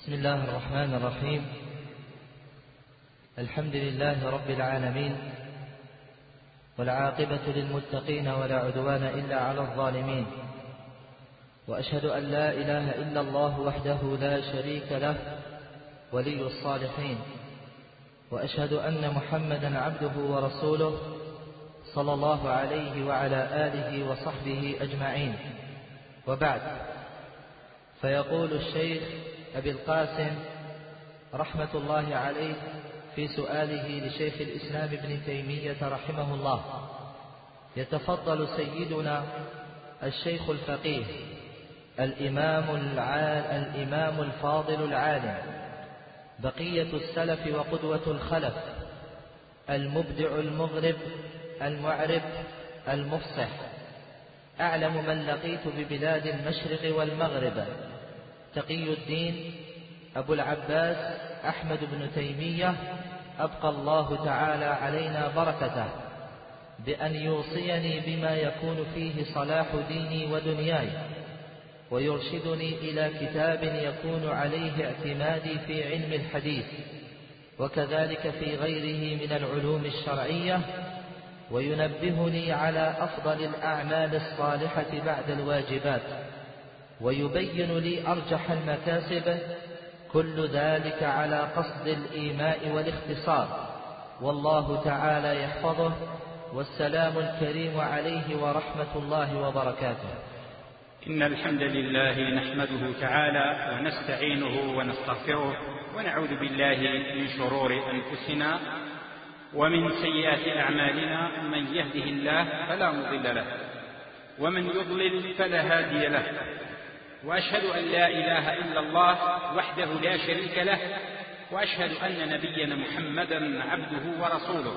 بسم الله الرحمن الرحيم. الحمد لله رب العالمين، والعاقبة للمتقين ولا عدوان إلا على الظالمين، وأشهد أن لا إله إلا الله وحده لا شريك له ولي الصالحين، وأشهد أن محمدا عبده ورسوله صلى الله عليه وعلى آله وصحبه أجمعين، وبعد. فيقول الشيخ أبي القاسم رحمة الله عليه في سؤاله لشيخ الإسلام ابن تيمية رحمه الله: يتفضل سيدنا الشيخ الفقيه الإمام الفاضل العالم بقية السلف وقدوة الخلف، المبدع المغرب المعرب المفصح، أعلم من لقيت ببلاد المشرق والمغرب، تقي الدين أبو العباس أحمد بن تيمية أبقى الله تعالى علينا بركته، بأن يوصيني بما يكون فيه صلاح ديني ودنياي، ويرشدني إلى كتاب يكون عليه اعتمادي في علم الحديث، وكذلك في غيره من العلوم الشرعية، وينبهني على أفضل الأعمال الصالحة بعد الواجبات، ويبين لي أرجح المكاسب، كل ذلك على قصد الإيماء والاختصار، والله تعالى يحفظه، والسلام الكريم عليه ورحمة الله وبركاته. إن الحمد لله نحمده تعالى ونستعينه ونستغفره، ونعوذ بالله من شرور أنفسنا ومن سيئات أعمالنا، من يهده الله فلا مضل له، ومن يضلل فلا هادي له، وأشهد أن لا إله إلا الله وحده لا شريك له، وأشهد أن نبينا محمدا عبده ورسوله.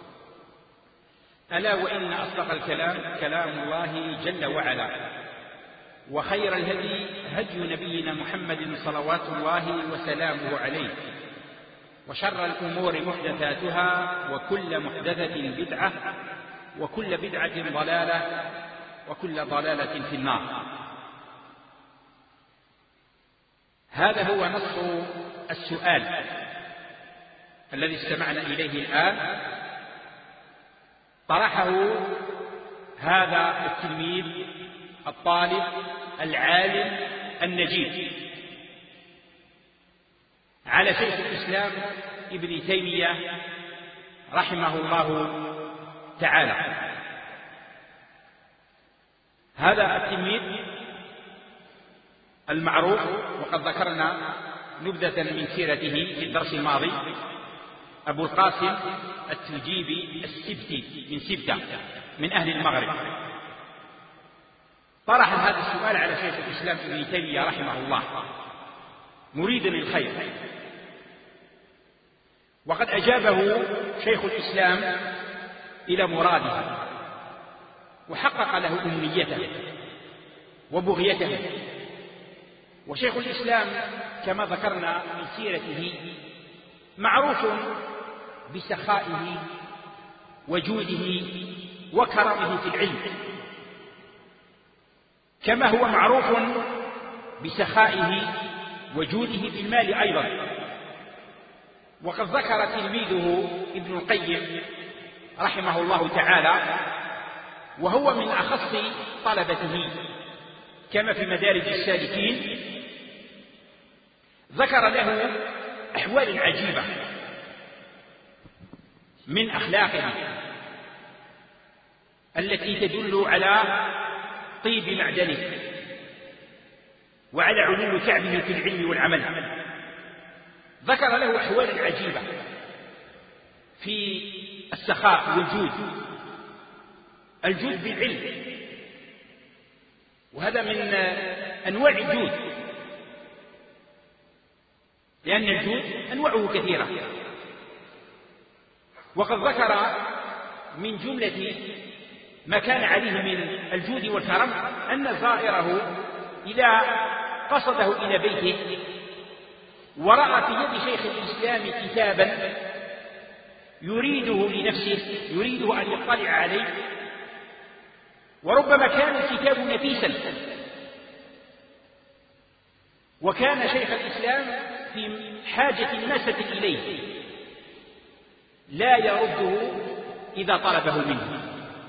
ألا وإن أصدق الكلام كلام الله جل وعلا، وخير الهدي هدي نبينا محمد صلوات الله وسلامه عليه، وشر الأمور محدثاتها، وكل محدثة بدعة، وكل بدعة ضلالة، وكل ضلالة في النار. هذا هو نص السؤال الذي استمعنا إليه الآن. طرحه هذا التلميذ الطالب العالم النجيب على شيخ الإسلام ابن تيمية رحمه الله تعالى. هذا التلميذ المعروف، وقد ذكرنا نبذة من سيرته في الدرس الماضي، أبو القاسم التجيبي السبتي من سبتة من أهل المغرب، طرح هذا السؤال على شيخ الإسلام ابن تيمية رحمه الله مريدا للخير، وقد أجابه شيخ الإسلام إلى مراده، وحقق له أمنيته وبغيته. وشيخ الإسلام كما ذكرنا من سيرته معروف بسخائه وجوده وكرمه في العلم، كما هو معروف بسخائه وجوده في المال أيضا. وقد ذكر تلميذه ابن القيم رحمه الله تعالى، وهو من أخص طلبته كما في مدارج السالكين، ذكر له أحوال عجيبة من أخلاقه التي تدل على طيب معدنه وعلى علو كعبه في العلم والعمل. ذكر له أحوال عجيبة في السخاء والجود، الجود بالعلم، وهذا من أنواع الجود، لأن الجود أنواعه كثيرة. وقد ذكر من جملة ما كان عليه من الجود والكرم أن زائره إذا قصده إلى بيته ورأى في يد شيخ الإسلام كتابا يريده لنفسه، يريده أن يطلع عليه، وربما كان الكتاب نفيسا، وكان شيخ الإسلام في حاجة ماسة إليه لا يرده إذا طلبه منه،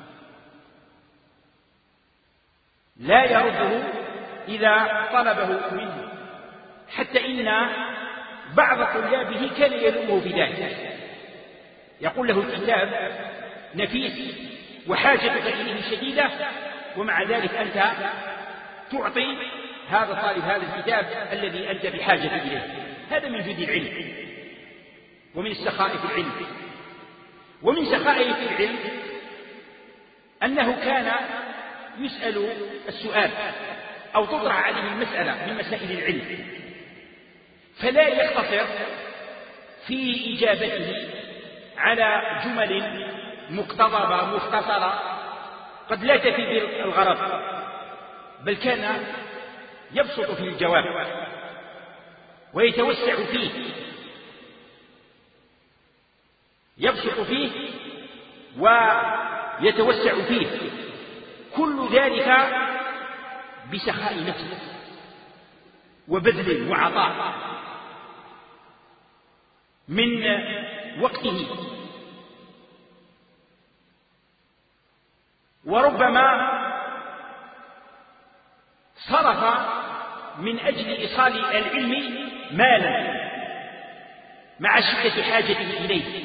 لا يرده إذا طلبه منه، حتى إن بعض طلابه كان يلومه في ذلك، يقول له الكتاب نفيس وحاجتك إليه شديدة، ومع ذلك أنت تعطي هذا الطالب هذا الكتاب الذي أنت بحاجة إليه. هذا من جود العلم ومن السخاء في العلم. ومن سخائه في العلم أنه كان يسأل السؤال أو تطرح عليه المسألة من مسائل العلم، فلا يقتصر في إجابته على جمل مقتضبة مختصرة قد لا تفي بالغرض، بل كان يبسط في الجواب ويتوسع فيه، يبسط فيه ويتوسع فيه، كل ذلك بسخاء نفسه وبذل وعطاء من وقته، وربما صرف من أجل إيصال العلم مالا مع شدة حاجته إليه.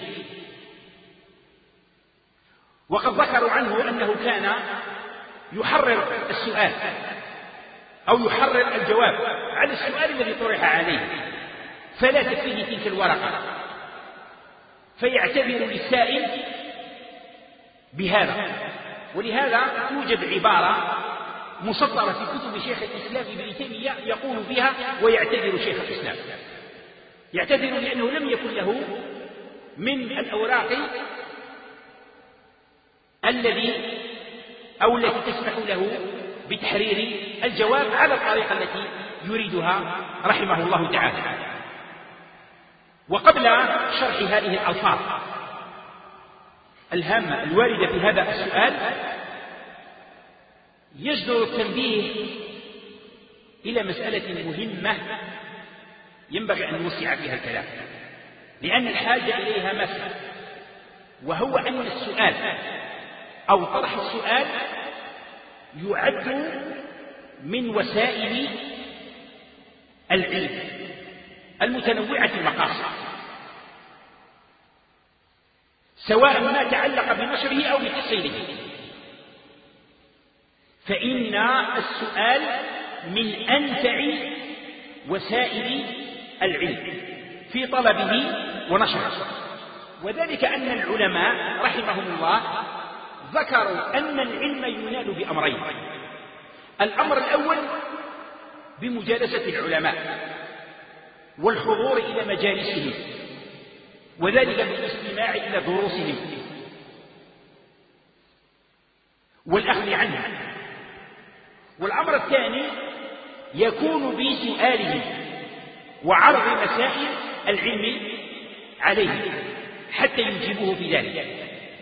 وقد ذكروا عنه أنه كان يحرر السؤال أو يحرر الجواب على السؤال الذي طرح عليه، فلا تكفيه تلك الورقة، فيعتبر للسائل بهذا. ولهذا توجد عبارة مسطرة في كتب شيخ الإسلام ابن تيمية يقول فيها ويعتذر شيخ الإسلام، يعتذر لأنه لم يكن له من الأوراق التي تسمح له بتحرير الجواب على الطريقة التي يريدها رحمه الله تعالى. وقبل شرح هذه الألفاظ الهامة الواردة في هذا السؤال، يجدر التنبيه إلى مسألة مهمة ينبغي أن نوسع فيها الكلام، لأن الحاجة إليها مسألة، وهو أن السؤال أو طرح السؤال يعد من وسائل العلم المتنوعة المقاصد، سواء ما تعلق بنشره أو بتحصيله، فإن السؤال من أنفع وسائل العلم في طلبه ونشره. وذلك أن العلماء رحمهم الله ذكروا أن العلم ينال بأمرين: الأمر الأول بمجالسة العلماء والحضور إلى مجالسهم، وذلك بالاستماع إلى دروسهم والأخذ عنها. والأمر الثاني يكون بسؤالهم وعرض مسائل العلم عليه حتى يجيبوه في ذلك.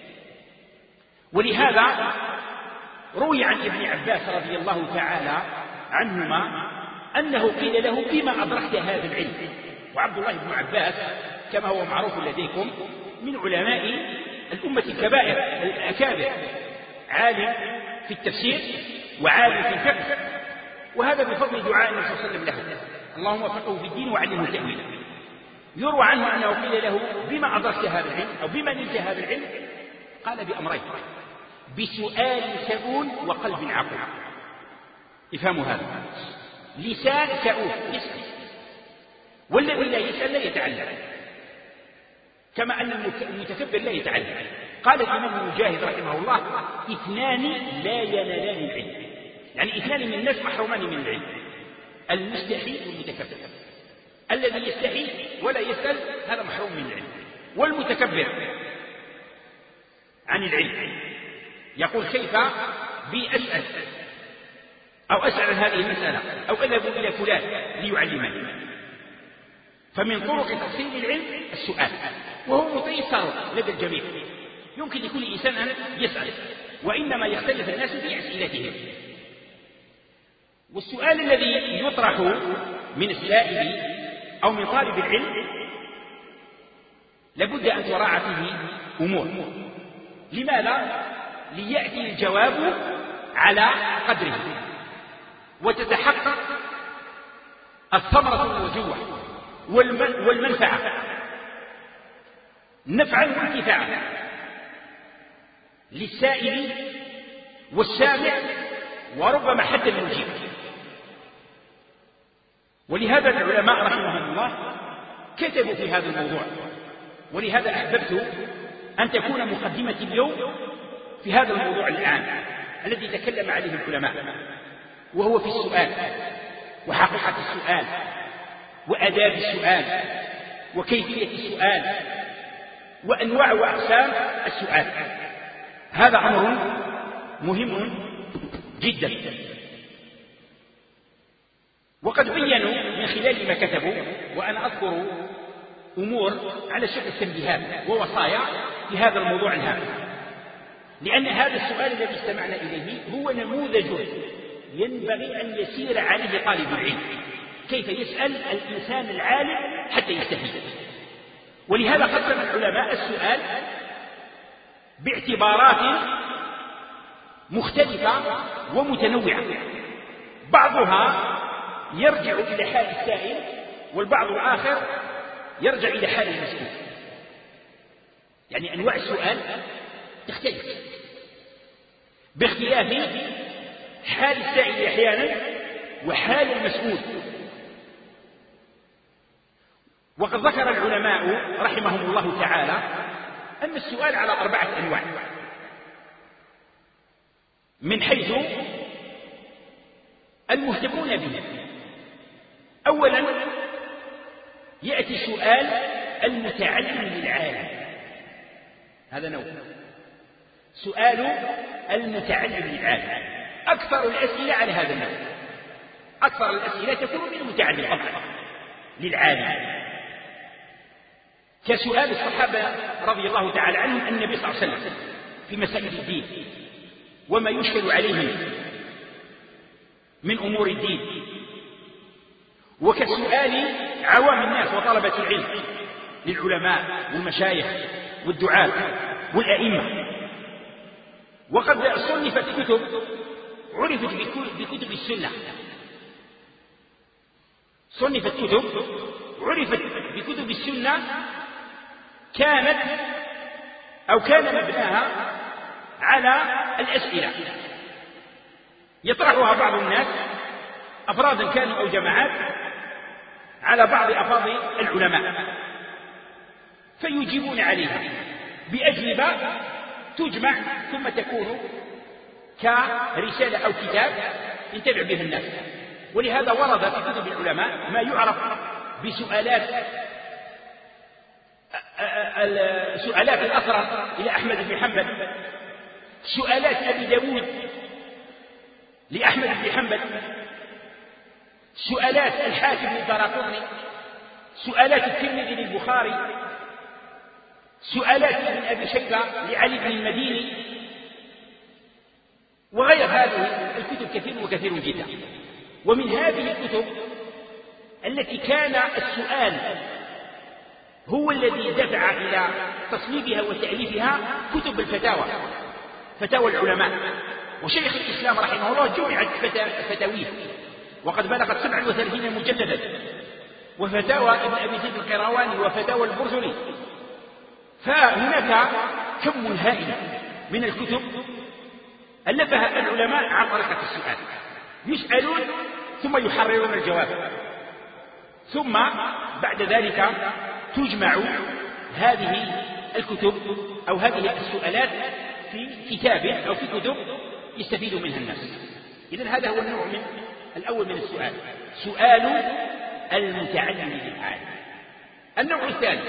ولهذا روي عن ابن عباس رضي الله تعالى عنهما أنه قيل له: بما أدركت هذا العلم؟ وعبد الله بن عباس كما هو معروف لديكم من علماء الأمة الكبائر الأكابر، عالم في التفسير وعالم في الفقه، وهذا بفضل دعاء النبي صلى الله عليه وسلم له: اللهم فقهه في الدين وعلمه التأويل. يروى عنه أنه قيل له: بما أدركت هذا العلم أو بما نلت هذا العلم؟ قال: بأمرين: بسؤال سؤول وقلب عقول. افهموا هذا، لسان سؤول يسأل، والذي لا يسأل لا يتعلم، كما أن المتكبر لا يتعلم. قال الإمام مجاهد رحمه الله: اثنان لا ينالان العلم، يعني اثنان من الناس محرومان من العلم: المستحي والمتكبر. الذي يستحي ولا يسأل هذا محروم من العلم، والمتكبر عن العلم يقول: كيف بي أسأل أو أسأل عن هذه المسألة أو أذهب إلى فلان ليعلمني. فمن طرق تحصيل العلم السؤال، وهو متيسر لدى الجميع، يمكن لكل إنسان أن يسأل، وإنما يختلف الناس في أسئلتهم. والسؤال الذي يطرح من السائل أو من طالب العلم لابد أن تراعى فيه أمور. لماذا؟ ليأتي الجواب على قدره وتتحقق الثمرة المرجوة والمنفعة نفعا وانتفاعا للسائل والسامع وربما حتى المجيب. ولهذا العلماء رحمهم الله كتبوا في هذا الموضوع، ولهذا أحببت أن تكون مقدمتي اليوم في هذا الموضوع الآن الذي تكلم عليه العلماء، وهو في السؤال وحقيقة السؤال وآداب السؤال وكيفية السؤال وأنواع وأقسام السؤال. هذا أمر مهم جدا. وقد بيّنوا من خلال ما كتبوا، وأنا أذكر أمور على شكل تنبيهات ووصايا في هذا الموضوع الهام، لأن هذا السؤال الذي استمعنا إليه هو نموذج ينبغي أن يسير عليه طالب العلم، كيف يسأل الإنسان العالم حتى يستفيد. ولهذا قسم العلماء السؤال باعتبارات مختلفة ومتنوعة، بعضها يرجع إلى حال السائل والبعض الآخر يرجع إلى حال المسؤول. يعني أنواع السؤال تختلف باختلاف حال السائل أحيانا وحال المسؤول. وقد ذكر العلماء رحمهم الله تعالى أن السؤال على 4 أنواع، من حيث المهتمون به. أولا يأتي سؤال المتعلم للعالم، هذا نوع. سؤال المتعلم للعالم أكثر الأسئلة على هذا النوع، أكثر الأسئلة تكون من المتعلم طبعا للعالم، كسؤال الصحابة رضي الله تعالى عنهم النبي صلى الله عليه وسلم في مسائل الدين وما يشكل عليهم من أمور الدين، وكسؤال عوام الناس وطلبة العلم للعلماء والمشايخ والدعاة والأئمة. وقد صنفت كتب عرفت بكتب السنة، صنفت كتب عرفت بكتب السنة كان مبناها على الأسئلة يطرحها بعض الناس أفرادا كانوا أو جماعات على بعض أفاضل العلماء، فيجيبون عليها بأجوبة تجمع ثم تكون كرسالة أو كتاب ينتفع به الناس. ولهذا ورد في كتب العلماء ما يعرف بسؤالات الأثر إلى أحمد بن حنبل، سؤالات أبي داود لأحمد بن حنبل، سؤالات الحاكم للدارقطني، سؤالات الترمذي للبخاري، سؤالات ابن أبي شيبة لعلي بن المديني، وغير هذه الكتب كثير وكثير جدا. ومن هذه الكتب التي كان السؤال هو الذي دفع إلى تصنيفها وتأليفها كتب الفتاوى، فتاوى العلماء. وشيخ الإسلام رحمه الله جمعت فتاويه وقد بلغت 37 مجلدا، وفتاوى ابن أبي زيد القيرواني وفتاوى البرزلي. فهناك كم هائل من الكتب ألفها العلماء عن طريقة السؤال، يسألون ثم يحررون الجواب، ثم بعد ذلك تجمع هذه الكتب أو هذه السؤالات في كتاب أو في كتب يستفيد منها الناس. إذن هذا هو النوع الأول من السؤال، سؤال المتعلم للعالم. النوع الثاني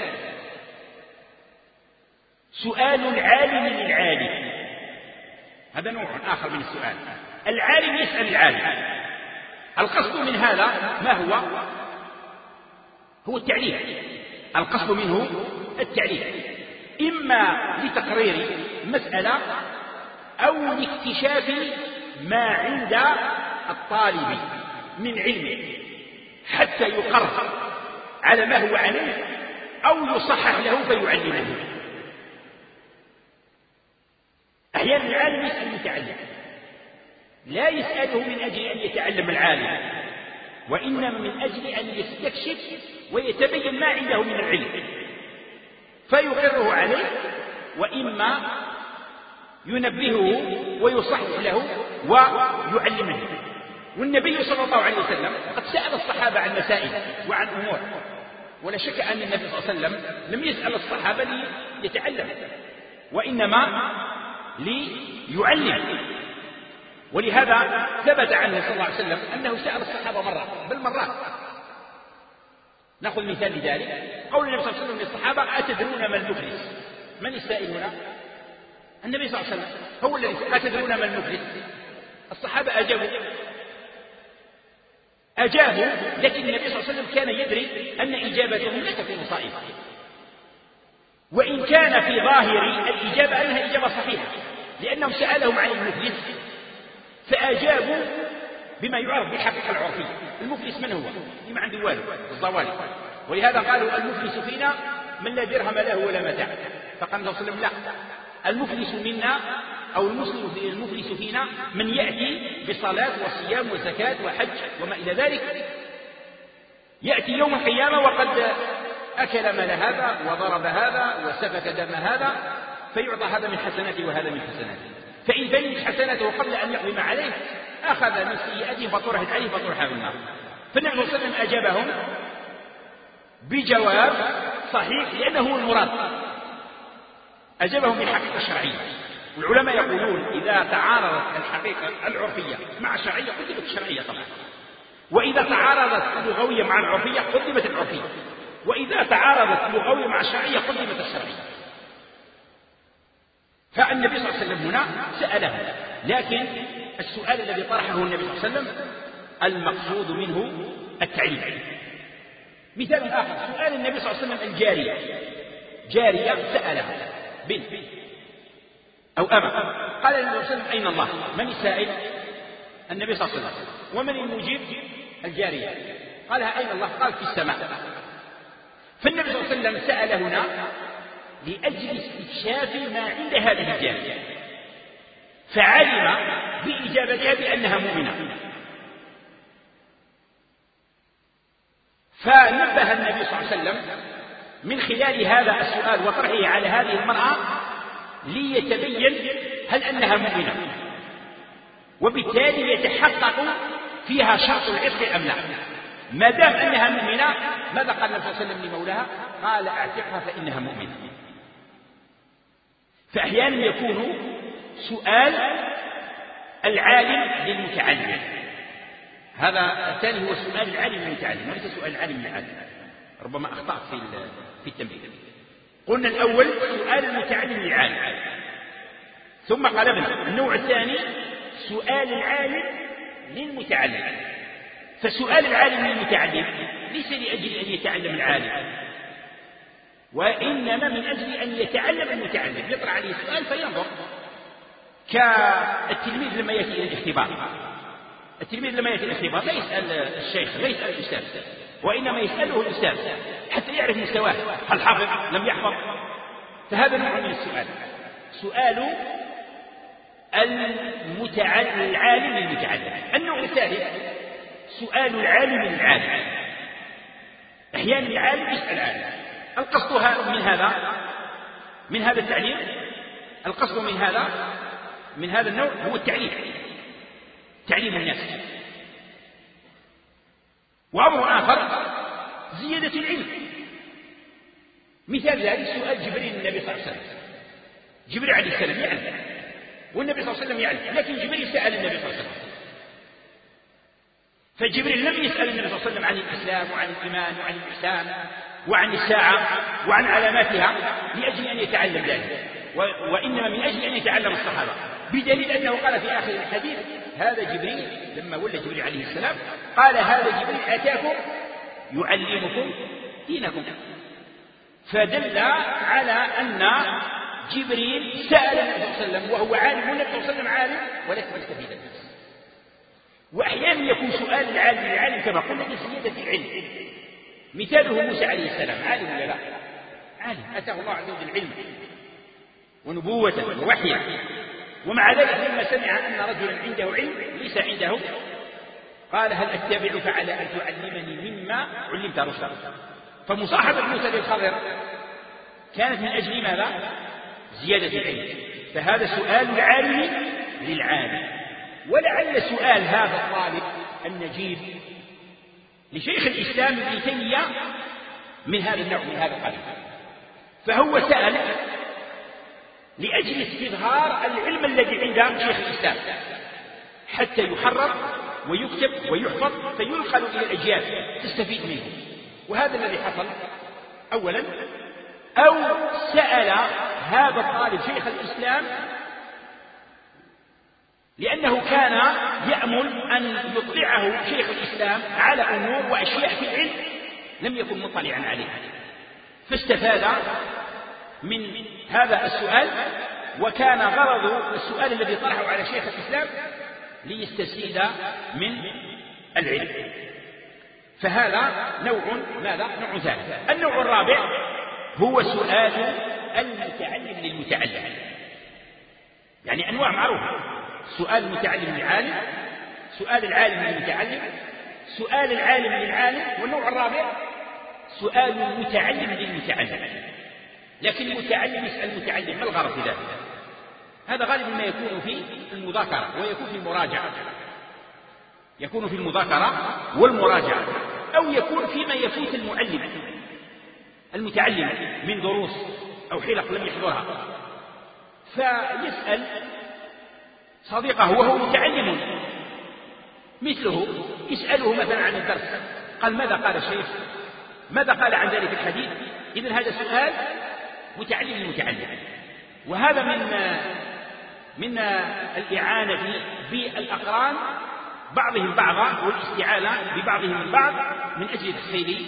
سؤال العالم للعالم، هذا نوع آخر من السؤال. العالم يسأل العالم، القصد من هذا ما هو التعليم، القصد منه التعليم، إما لتقرير مسألة أو لاكتشاف ما عند الطالب من علم حتى يقر على ما هو عليه أو يصحح له فيعلمه. أحيانا العالم يسأل المتعلم، لا يسأله من أجل أن يتعلم العالم، وإنما من أجل أن يستكشف ويتبين ما عنده من العلم، فيقره عليه، وإما ينبهه ويصحح له ويعلمه. والنبي صلى الله عليه وسلم قد سأل الصحابة عن مسائل وعن أمور، ولا شك أن النبي صلى الله عليه وسلم لم يسأل الصحابة ليتعلم، وإنما ليعلم. ولهذا ثبت عنه صلى الله عليه وسلم أنه سأل الصحابة مرة بل مرات. نأخذ مثال لذلك قول النبي صلى الله عليه وسلم للصحابة: أتدرون ما المفلس؟ من السائل هنا؟ النبي صلى الله عليه وسلم هو الذي سأل: أتدرون ما المفلس؟ الصحابة أجابوا، لكن النبي صلى الله عليه وسلم كان يدري أن إجابتهم لا تكون صائبة، وإن كان في ظاهر الإجابة أنها إجابة صحيحة، لأنهم سألهم عن المفلس فأجابوا بما يعرف بالحقيقة العرفية. المفلس من هو؟ لما عند الوالد الضوالي، ولهذا قالوا: المفلس فينا من لا درهم له ولا متاع. فقال النبي صلى الله عليه وسلم: لا، المفلس منا أو المفلس فينا من يأتي بصلاة وصيام وزكاة وحج وما إلى ذلك، يأتي يوم القيامة وقد أكل مال هذا وضرب هذا وسفك دم هذا، فيعطى هذا من حسناته وهذا من حسناته، فإن بنت حسناته قبل أن يقوم عليه أخذ من سيئاته فطرحت عليه فطرح في النار. فالنبي صلى الله عليه وسلم أجابهم بجواب صحيح لأنه هو المراد، أجابهم بالحقيقة الشرعية. والعلماء يقولون: إذا تعارضت الحقيقة العرفية مع الشرعية قدمت الشرعية طبعا، وإذا تعارضت اللغوية مع العرفية قدمت العرفية، وإذا تعارضت اللغوية مع الشرعية قدمت الشرعية. فالنبي صلى الله عليه وسلم هنا سأله، لكن السؤال الذي طرحه النبي صلى الله عليه وسلم المقصود منه التعليم. مثال آخر: سؤال النبي صلى الله عليه وسلم جارية سألها بنت أو أمة، قال النبي صلى الله عليه وسلم: أين الله؟ من السائل؟ النبي صلى الله عليه وسلم. ومن المجيب؟ الجارية. قالها: أين الله؟ قال: في السماء. فالنبي صلى الله عليه وسلم سأل هنا لأجل استكشاف ما عند هذه الجارية، فعلم بإجابتها بأنها مؤمنة، فنبه النبي صلى الله عليه وسلم من خلال هذا السؤال وطرحه على هذه المرأة ليتبين هل أنها مؤمنة، وبالتالي يتحقق فيها شرط العتق أم لا. ما دام أنها مؤمنة، ماذا قال النبي صلى الله عليه وسلم لمولاها؟ قال: أعتقها فإنها مؤمنة. فأحيانا يكون سؤال العالم للمتعلم، هذا الثاني هو سؤال العالم للمتعلم وليس سؤال العالم للعالم. ربما أخطأت في التنبيه. قلنا الأول سؤال المتعلم للعالم، ثم قلبنا النوع الثاني سؤال العالم للمتعلم. فسؤال العالم للمتعلم ليس لأجل أن يتعلم العالم، وإنما من أجل أن يتعلم المتعلم، يطرح عليه سؤال فينظر، كالتلميذ لما يأتي إلى الاختبار. التلميذ لما يأتي الاختبار لا يسأل الشيخ، لا يسأل الأستاذ، وإنما يسأله الأستاذ حتى يعرف مستواه، هل حفظ لم يحفظ. فهذا نوع من السؤال، سؤال العالم للمتعلم. النوع الثالث سؤال العالم للعالم. أحيانا العالم يسأل العالم. القصد من هذا التعليم، القصد من هذا النوع هو تعليم الناس. وأمر آخر زيادة العلم. مثال ذلك سؤال جبريل النبي صلى الله عليه وسلم. جبريل عليه السلام يعلم والنبي صلى الله عليه وسلم يعلم، لكن جبريل سأل النبي صلى الله عليه وسلم. فجبريل لم يسأل النبي صلى الله عليه وسلم عن الإسلام وعن الإيمان وعن الإحسان وعن الساعة وعن علاماتها لأجل أن يتعلم ذلك، وإنما من أجل أن يتعلم الصحابة، بدليل أنه قال في آخر الحديث: هذا جبريل. لما ولى جبريل عليه السلام قال: هذا جبريل أتاكم يعلمكم دينكم. فدل على أن جبريل سأل النبي صلى الله عليه وسلم وهو عالم، والنبي صلى الله عليه وسلم عالم ولكن يستفيد الناس. وأحيانا يكون سؤال العالم للعالم كما قلنا لزيادة العلم، مثاله موسى عليه السلام، عالم ولا لا؟ عالم، أتاه الله عز وجل علما ونبوة ووحيا، ومع ذلك لما سمع أن رجلا عنده علم ليس عنده قال هل أتبعك على أن تعلمني مما علمت رشدا. فمصاحبة موسى للخضر كانت من أجل ماذا؟ زيادة العلم. فهذا سؤال العالم للعالم. ولعل سؤال هذا الطالب النجيب لشيخ الإسلام ابن تيمية من هذا النوع، من هذا القبيل. فهو سأل لأجل استظهار العلم الذي عند شيخ الإسلام حتى يحرر ويكتب ويحفظ فينقل إلى الأجيال تستفيد منه. وهذا الذي حصل أولا. أو سأل هذا الطالب شيخ الإسلام لأنه كان يأمل أن يطلعه شيخ الإسلام على أمور وأشياء في العلم لم يكن مطلعا عليها، فاستفاد من هذا السؤال. وكان غرض السؤال الذي طرحه على شيخ الإسلام ليستزيد من العلم. فهذا نوع ماذا؟ نوع ثالث. النوع الرابع هو سؤال المتعلم للمتعلم، يعني أنواع معروفة: سؤال المتعلم للعالم، سؤال العالم للمتعلم، سؤال العالم للعالم، والنوع الرابع سؤال المتعلم للمتعلم. لكن المتعلم يسأل المتعلم ما الغرض في ذلك؟ هذا غالبا ما يكون في المذاكرة ويكون في المراجعة، يكون في المذاكرة والمراجعة، أو يكون فيما يفوت المتعلم من دروس أو حلق لم يحضرها، فيسأل صديقه وهو متعلم مثله، يسأله مثلا عن الدرس، قال ماذا قال الشيخ، ماذا قال عن ذلك الحديث. إذن هذا سؤال متعلم للمتعلم. وهذا من الإعانة بالأقران بعضهم بعضا والاستعانة ببعضهم من بعض من أجل تحصيل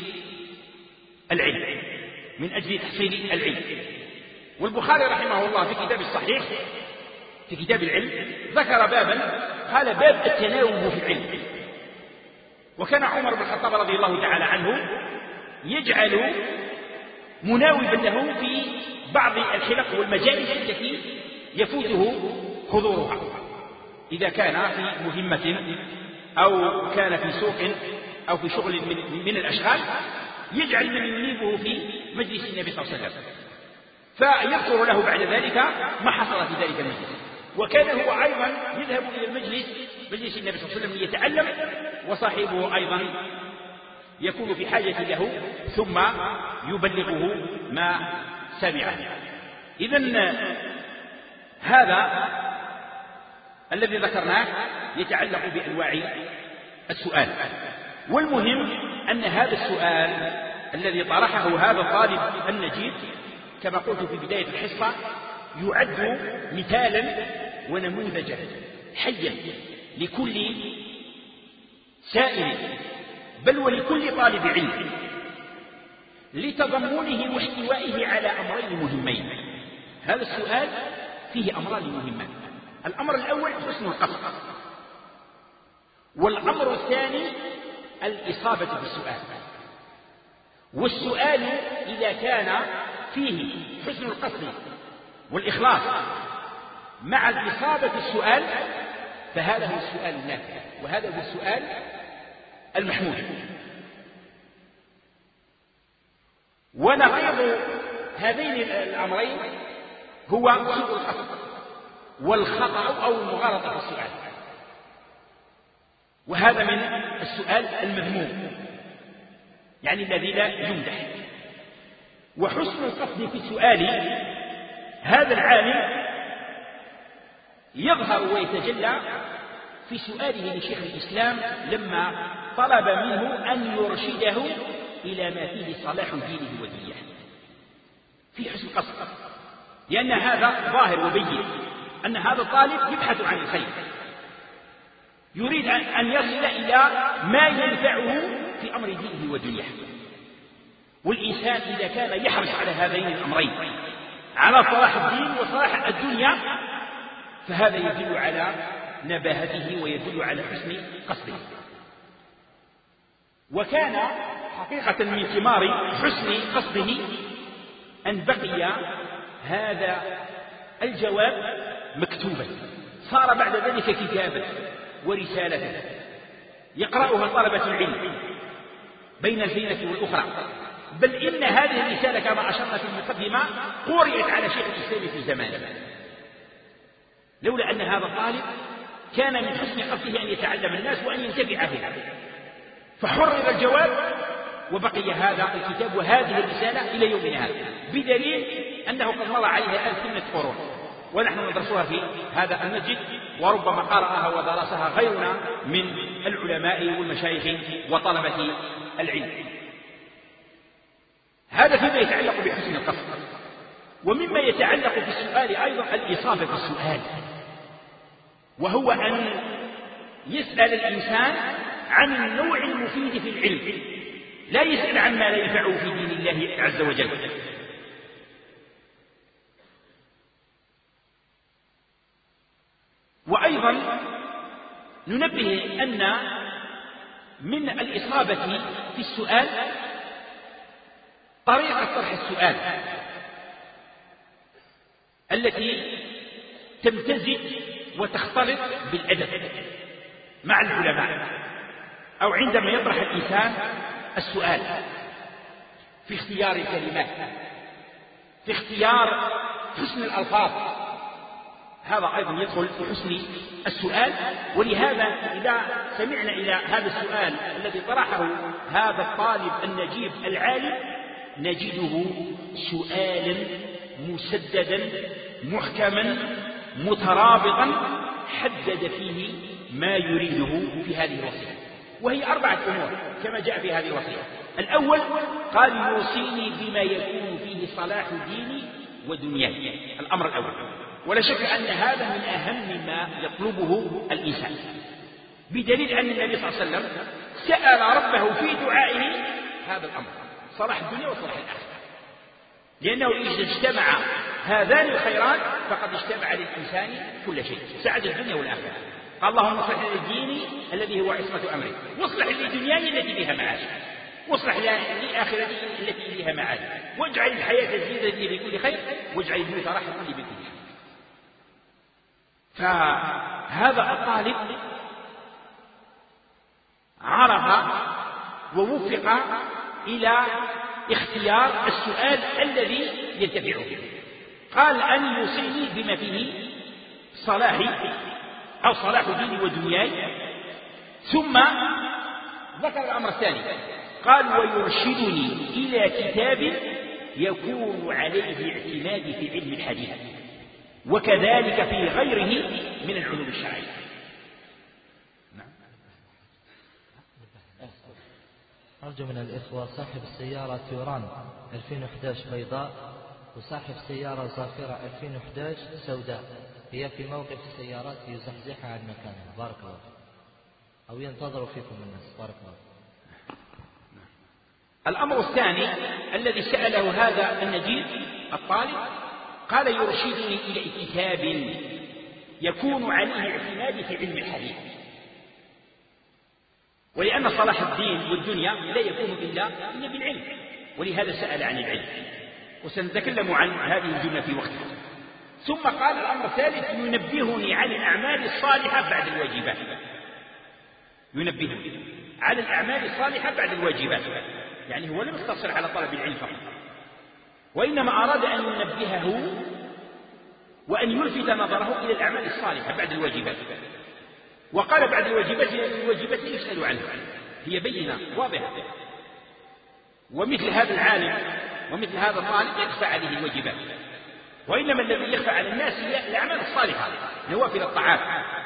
العلم، من أجل تحصيل العلم. والبخاري رحمه الله في كتاب الصحيح في كتاب العلم ذكر بابا قال باب التناوب في العلم. وكان عمر بن الخطاب رضي الله تعالى عنه يجعل مناوبا له في بعض الحلق والمجالس التي يفوته حضورها، إذا كان في مهمة أو كان في سوق أو في شغل من الأشغال، يجعل من ينيبه في مجلس النبي صلى الله عليه وسلم فيذكر له بعد ذلك ما حصل في ذلك المجلس. وكان هو أيضا يذهب إلى مجلس النبي صلى الله عليه وسلم ليتعلم، وصاحبه أيضا يكون في حاجة له ثم يبلغه ما سمعه. إذن هذا الذي ذكرناه يتعلق بأنواع السؤال. والمهم أن هذا السؤال الذي طرحه هذا الطالب النجيب كما قلت في بداية الحصة يعد مثالا ونموذجا حيا لكل سائل بل ولكل طالب علم لتضمنه واحتوائه على أمرين مهمين. هذا السؤال فيه أمران مهمان: الأمر الأول حسن القصد، والأمر الثاني الإصابة بالسؤال. والسؤال إذا كان فيه حسن القصد والإخلاص مع الإصابة السؤال فهذا هو السؤال النافع، وهذا هو السؤال المحمود. ونقيض هذين الأمرين هو سوء القصد والخطأ أو المغالطة في السؤال، وهذا من السؤال المذموم، يعني الذي لا يمدح. وحسن القصد في السؤال هذا العالم يظهر ويتجلى في سؤاله لشيخ الإسلام لما طلب منه أن يرشده إلى ما فيه صلاح دينه ودنياه، في حسن قصد، لأن هذا ظاهر وبين أن هذا الطالب يبحث عن الخير، يريد أن يصل إلى ما ينفعه في أمر دينه ودنياه. والإنسان إذا كان يحرص على هذين الأمرين، على صلاح الدين وصلاح الدنيا، فهذا يدل على نباهته ويدل على حسن قصده. وكان حقيقة من ثمار حسن قصده أن بقي هذا الجواب مكتوبا، صار بعد ذلك كتابا ورسالة يقرأها طلبة العلم بين الزينة والأخرى. بل إن هذه الرسالة كما أشرنا في المقدمة قرأت على شيخ الإسلام في زمانه، لولا أن هذا الطالب كان من حسن قصده أن يتعلم الناس وأن ينتفع به، فحرر الجواب وبقي هذا الكتاب وهذه الرسالة إلى يومنا هذا، بدليل أنه قد مضى عليها 1800 قرون ونحن ندرسها في هذا المسجد، وربما قرأها ودرسها غيرنا من العلماء والمشايخ وطلبة العلم. هذا فيما يتعلق بحسن القصد. ومما يتعلق في السؤال أيضا الإصابة في السؤال، وهو أن يسأل الإنسان عن النوع المفيد في العلم، لا يسأل عما لا ينفعه في دين الله عز وجل. وأيضا ننبه أن من الإصابة في السؤال طريقة طرح السؤال التي تمتزج وتختلط بالأدب مع العلماء، أو عندما يطرح الإنسان السؤال في اختيار الكلمات، في اختيار حسن الألفاظ، هذا أيضا يدخل في حسن السؤال. ولهذا إذا سمعنا إلى هذا السؤال الذي طرحه هذا الطالب النجيب العالم نجده سؤالا مسددا محكما مترابطا حدد فيه ما يريده في هذه الوصية، وهي 4 أمور كما جاء في هذه الوصية. الأول قال يوصيني بما يكون فيه صلاح ديني ودنياي، الأمر الأول، ولا شك أن هذا من أهم ما يطلبه الإنسان، بدليل أن النبي صلى الله عليه وسلم سأل ربه في دعائه هذا الأمر، صلاح الدنيا وصلاح الآخرة، لأنه إذا اجتمع هذان الخيران فقد اجتمع للإنسان كل شيء، سعد الدنيا والآخرة. قال اللهم اصلح لي ديني الذي هو عصمة أمري، واصلح لي دنياي التي فيها معاشي، واصلح لي آخرتي التي فيها معاشي، واجعل الحياة زيادة لي بكل خير، واجعل الموت راحة لي بكل شر. فهذا الطالب عرف ووفق إلى اختيار السؤال الذي ينتفع به. قال أن يوصيني بما فيه صلاحي أو صلاح ديني ودنياي، ثم ذكر الأمر الثاني قال ويرشدني إلى كتاب يكون عليه اعتمادي في علم الحديث، وكذلك في غيره من العلوم الشرعية. أرجو من الإخوة صاحب السيارة توران 2011 بيضاء وصاحب سيارة زافرة 2011 سوداء هي في موقف السيارات يزحزحها عن مكانها، بارك الله، أو ينتظر فيكم الناس، بارك الله. الأمر الثاني الذي سأله هذا النجيب الطالب قال يرشدني إلى كتاب يكون عليه اعتمادي في علم الحديث، ولأن صلاح الدين والدنيا لا يكون إلا بالعلم، ولهذا سأل عن العلم، وسنتكلم عن هذه الجملة في وقتها. ثم قال الأمر الثالث ينبهني على الأعمال الصالحة بعد الواجبات، ينبهني على الأعمال الصالحة بعد الواجبات، يعني هو لم يقتصر على طلب العلم فقط، وإنما أراد أن ينبهه وأن يلفت نظره إلى الأعمال الصالحة بعد الواجبات. وقال بعد الواجبات لأن الواجبات يسأل عنها، هي بينة واضحة، ومثل هذا العالم ومثل هذا الطالب يخفى عليه الواجبات، وإنما الذي يخفى على الناس هي الأعمال الصالحة، نوافل الطاعات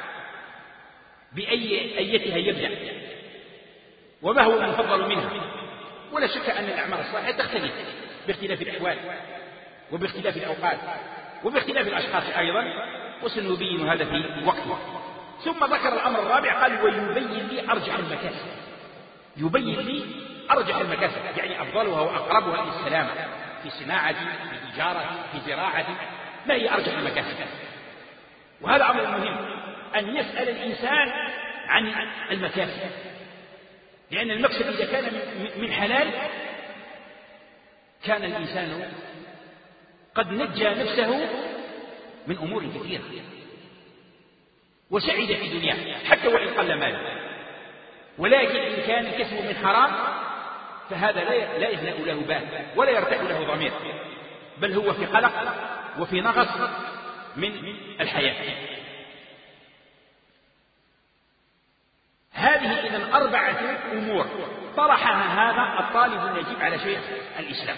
بأيتها يبدأ وما هو المفضل منها. ولا شك أن الأعمال الصالحة تختلف باختلاف الأحوال وباختلاف الأوقات وباختلاف الأشخاص أيضا، وسنبين هذا في وقته. ثم ذكر الأمر الرابع قال ويبين لي أرجح المكاسب، يبين لي أرجح المكاسب يعني أفضلها وأقربها للسلامة في صناعتي في تجارتي في زراعتي، ما هي أرجح المكاسب؟ وهذا أمر مهم أن يسأل الإنسان عن المكاسب، لأن المكسب إذا كان من حلال كان الإنسان قد نجى نفسه من أمور كثيرة وسعد في دنياه حتى وإن قل ماله. ولكن إن كان الكسب من حرام فهذا لا يهنأ له بال ولا يرتاح له ضمير، بل هو في قلق وفي نغص من الحياة. هذه إذن 4 أمور طرحها هذا الطالب النجيب على شيخ الإسلام.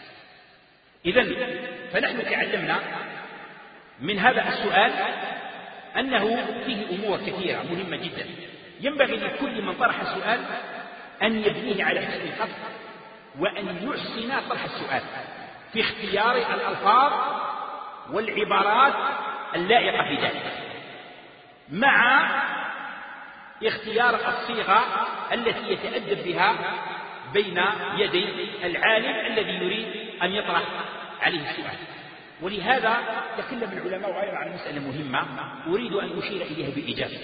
إذن فنحن تعلمنا من هذا السؤال أنه فيه أمور كثيرة مهمة جدا، ينبغي لكل من طرح السؤال أن يبنيه على حسن الخط وأن يحسن طرح السؤال في اختيار الألفاظ والعبارات اللائقة في ذلك، مع اختيار الصيغة التي يتأدب بها بين يدي العالم الذي يريد أن يطرح عليه السؤال. ولهذا تكلم العلماء أيضا عن مسألة مهمة أريد أن أشير إليها بإيجاز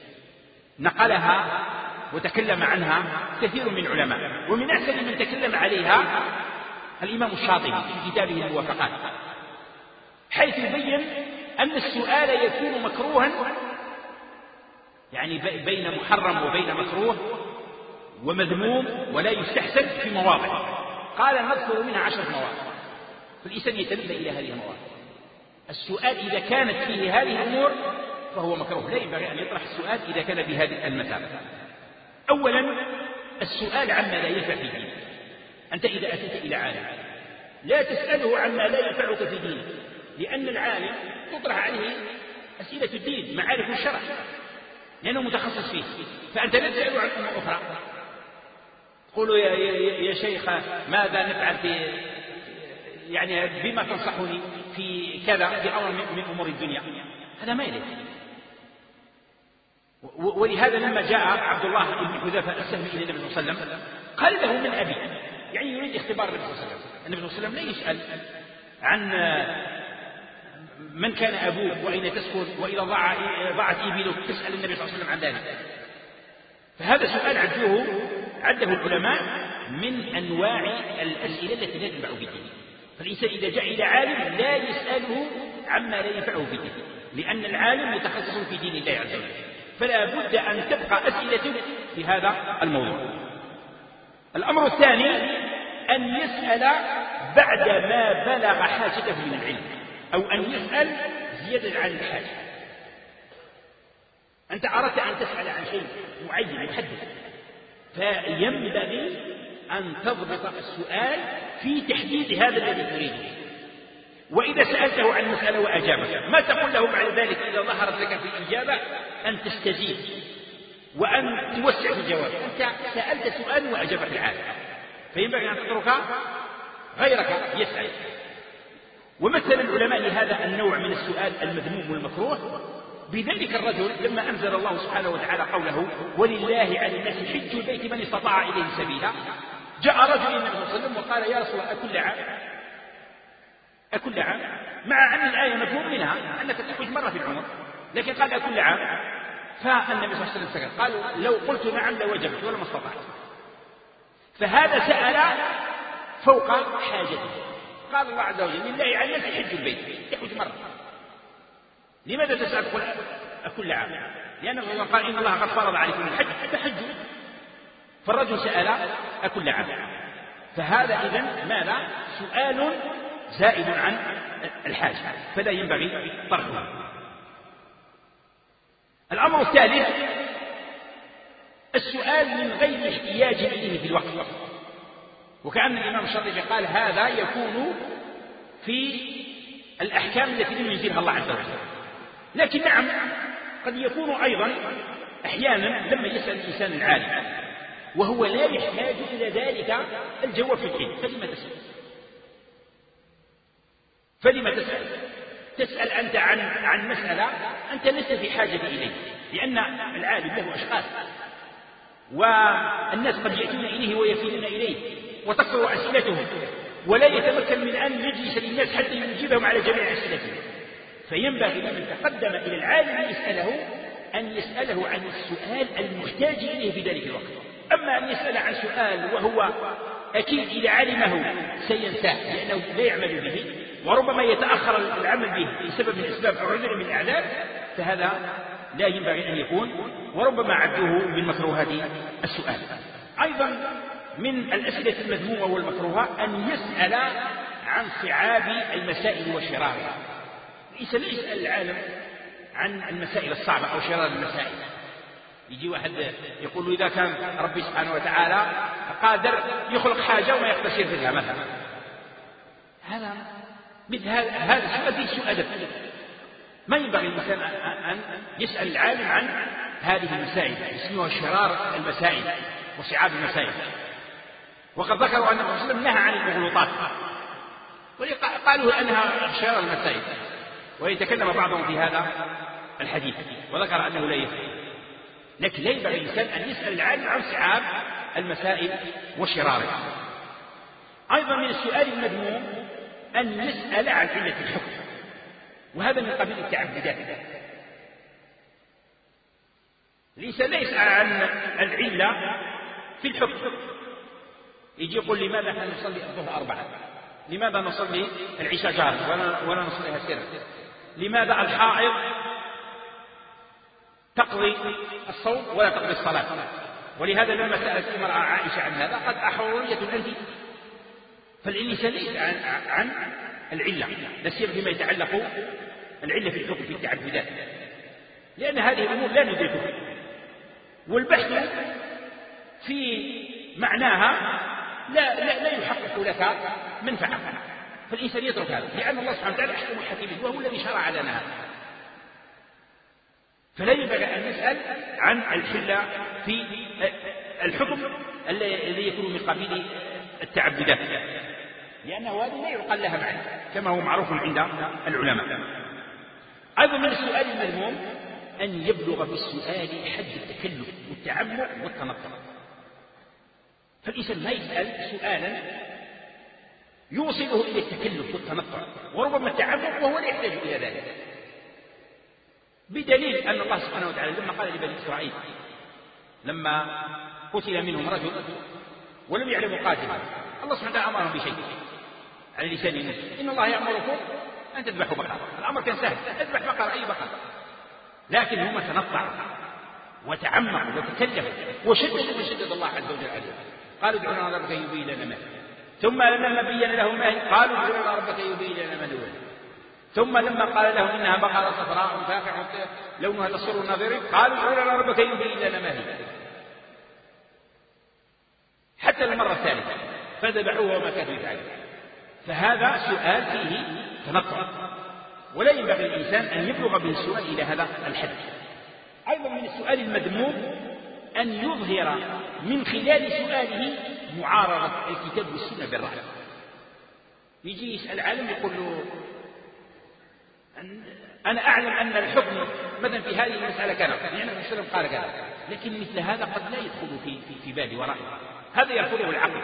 نقلها وتكلم عنها كثير من العلماء، ومن أحسن من تكلم عليها الإمام الشاطبي في كتابه الموافقات، حيث يبين أن السؤال يكون مكروها، يعني بين محرم وبين مكروه ومذموم ولا يستحسن في مواضع. قال نذكر منها 10 مواضع، فالإنسان يتنبه إلى هذه المواضع. السؤال إذا كانت فيه هذه الأمور فهو مكروه، لا ينبغي أن يطرح السؤال إذا كان بهذه المثابة. أولا السؤال عما لا ينفع في دينك. أنت إذا أتيت إلى عالم لا تسأله عما لا ينفعك في دينك، لأن العالم تطرح عليه أسئلة الدين معارف الشرع لأنه متخصص فيه، فأنت لا تسأله عن أمور أخرى. قولوا يا شيخ ماذا نفعل في يعني بما تنصحني في كذا في أمر من أمور الدنيا، هذا ما يليق. ولهذا لما جاء عبد الله بن حذافة السهمي إلى النبي صلى الله عليه وسلم قال له من أبي، يعني يريد اختبار النبي صلى الله عليه وسلم. النبي صلى الله عليه وسلم لا يسأل عن من كان أبوه وأين تسكن وإذا ضاعت إبلك، تسأل النبي صلى الله عليه وسلم عن ذلك. فهذا سؤال عده العلماء من أنواع الأسئلة التي لا تنفع في الدين. فالإنسان إذا جاء إلى عالم لا يسأله عما لا ينفعه في الدين، لأن العالم متخصص في دين الله عز وجل، فلا بد أن تبقى أسئلته في هذا الموضوع. الأمر الثاني أن يسأل بعد ما بلغ حاجته من العلم، أو أن يسأل زيادة عن الحاجة. أنت أردت أن تسأل عن شيء معين محدد، فينبغي أن تضبط السؤال في تحديد هذا الذي تريده. وإذا سألته عن مسألة وأجابك ما تقول له بعد ذلك إذا ظهرت لك في الإجابة أن تستزيد وأن توسع في الجواب. أنت سألت سؤال وأجابك العالم، فينبغي أن تترك غيرك يسأل. ومثل العلماء لهذا النوع من السؤال المذموم والمكروه بذلك الرجل لما أنزل الله سبحانه وتعالى قوله ولله على الناس حج البيت من استطاع إليه سبيلا. جاء رجل إلى النبي صلى الله عليه وسلم وقال يا رسول الله أكل عام، مع أن الآية مفهوم منها أنك تحج مرة في العمر، لكن قال أكل عام. فالنبي صلى الله عليه وسلم سكت، قالوا لو قلت نعم لوجبت ولما استطعت. فهذا سأل فوق حاجته. قال الله عز وجل لله على الناس حج البيت، يحج مرة. لماذا تسأل تقول أكل عام؟ لأنه قال إن الله قد فرض عليكم الحج فحجوا. فالرجل سأل أكل عام، فهذا إذن ماذا؟ سؤال زائد عن الحاجة، فلا ينبغي طرحه. الأمر الثالث السؤال من غير احتياج إليه في الوقت، وكأن الإمام الشاطبي قال هذا يكون في الأحكام التي لم ينزلها الله عز وجل. لكن نعم قد يكون أيضا أحيانا لما يسأل الإنسان العالم وهو لا يحتاج إلى ذلك الجواب في الحين، فلما تسأل؟ تسأل أنت عن مسألة أنت لست في حاجة إليه، لأن العالم له أشخاص والناس قد يأتون إليه ويفيدون إليه وتكثر أسئلتهم، ولا يتمكن من أن يجلس للناس حتى يجيبهم على جميع أسئلتهم. فينبغي لمن تقدم إلى العالم يسأله أن يسأله عن السؤال المحتاج إليه في ذلك الوقت، أما أن يسأل عن سؤال وهو أكيد إذا علمه سينساه لأنه لا يعمل به، وربما يتأخر العمل به لسبب من الأسباب أو عذر من الأعذار، فهذا لا ينبغي أن يكون، وربما عدوه من مكروهات السؤال. أيضا من الأسئلة المذمومة والمكروهة أن يسأل عن صعاب المسائل وشرارها. ليس يسأل العالم عن المسائل الصعبة أو شرار المسائل. يجي واحد يقول له إذا كان ربي سبحانه وتعالى قادر يخلق حاجة وما يقتصر فيها مثلا، هذا مثل هذا السؤال فيه سوء أدب. ما ينبغي الإنسان أن يسأل العالم عن هذه المسائل، اسمها شرار المسائل وصعاب المسائل. وقد ذكروا أن الرسول صلى الله عليه وسلم نهى عن المغلوطات، وقالوا أنها شرار المسائل، ويتكلم بعضهم في هذا الحديث وذكر أنه لا يفعل. لكن لا ينبغي الإنسان أن يسأل العالم عن صعاب المسائل وشرارها. أيضا من السؤال المذموم أن يسأل عن علة الحكم، وهذا من قبيل التعبدات. ليس يسأل عن العلة في الحكم. يجي يقول لماذا نحن نصلي الظهر 4؟ لماذا نصلي العشاء جهرا ولا نصليها سرا؟ لماذا الحائض تقضي الصوم ولا تقضي الصلاة؟ ولهذا لما سألت المرأة عائشة عن هذا قد أحرورية أنت. فالإنسان ليس عن العلة، لا سيما فيما يتعلق العلة في الحكم في التعبدات، لأن هذه الأمور لا ندركها، والبحث في معناها لا يحقق لك منفعة. فالإنسان يترك هذا، لأن الله سبحانه وتعالى أحكم الحكيمين وهو الذي شرع لنا هذا. فلا ينبغي أن نسأل عن الحلة في الحكم الذي يكون من قبيل التعبدات، لأنه هذه لا يقال لها معنى كما هو معروف عند العلماء. أيضا من السؤال المذموم أن يبلغ بالسؤال حد التكلف والتعمق والتنطع. فالإنسان ما يسأل سؤالا يوصله إلى التكلف والتنطع وربما التعمق وهو لا يحتاج إلى ذلك، بدليل أن الله سبحانه وتعالى لما قال لبني إسرائيل لما قتل منهم رجل ولم يعلموا قاتلا، الله سبحانه وتعالى أمرهم بشيء على لسان موسى: إن الله يأمركم أن تذبحوا بقرة. الأمر كان سهل، اذبح بقرة أي بقرة، لكن هم تنطعوا وتعمقوا وتكلفوا وشدد الله عز وجل عليهم. قالوا ادع لنا ربك يبين لنا ما هي. ثم لما بين لهم ما هي قالوا ادع لنا ربك يبين لنا ما هي. ثم لما قال لهم إنها بقرة صفراء فاقع لونها تسر الناظرين قالوا ادع لنا ربك يبين لنا ما هي، حتى المرة الثالثة فذبحوها وما كانوا يفعلون. فهذا سؤال فيه تنطع، ولا ينبغي الإنسان أن يبلغ بالسؤال إلى هذا الحد. أيضا من السؤال المذموم أن يظهر من خلال سؤاله معارضة الكتاب والسنة بالرأي. يجي يسأل عالم يقول له: أنا أعلم أن الحكم مثلا في هذه المسألة كذا، لأن النبي صلى الله عليه وسلم قال كذا، لكن مثل هذا قد لا يدخل في بالي ورأي، هذا يرفضه العقل،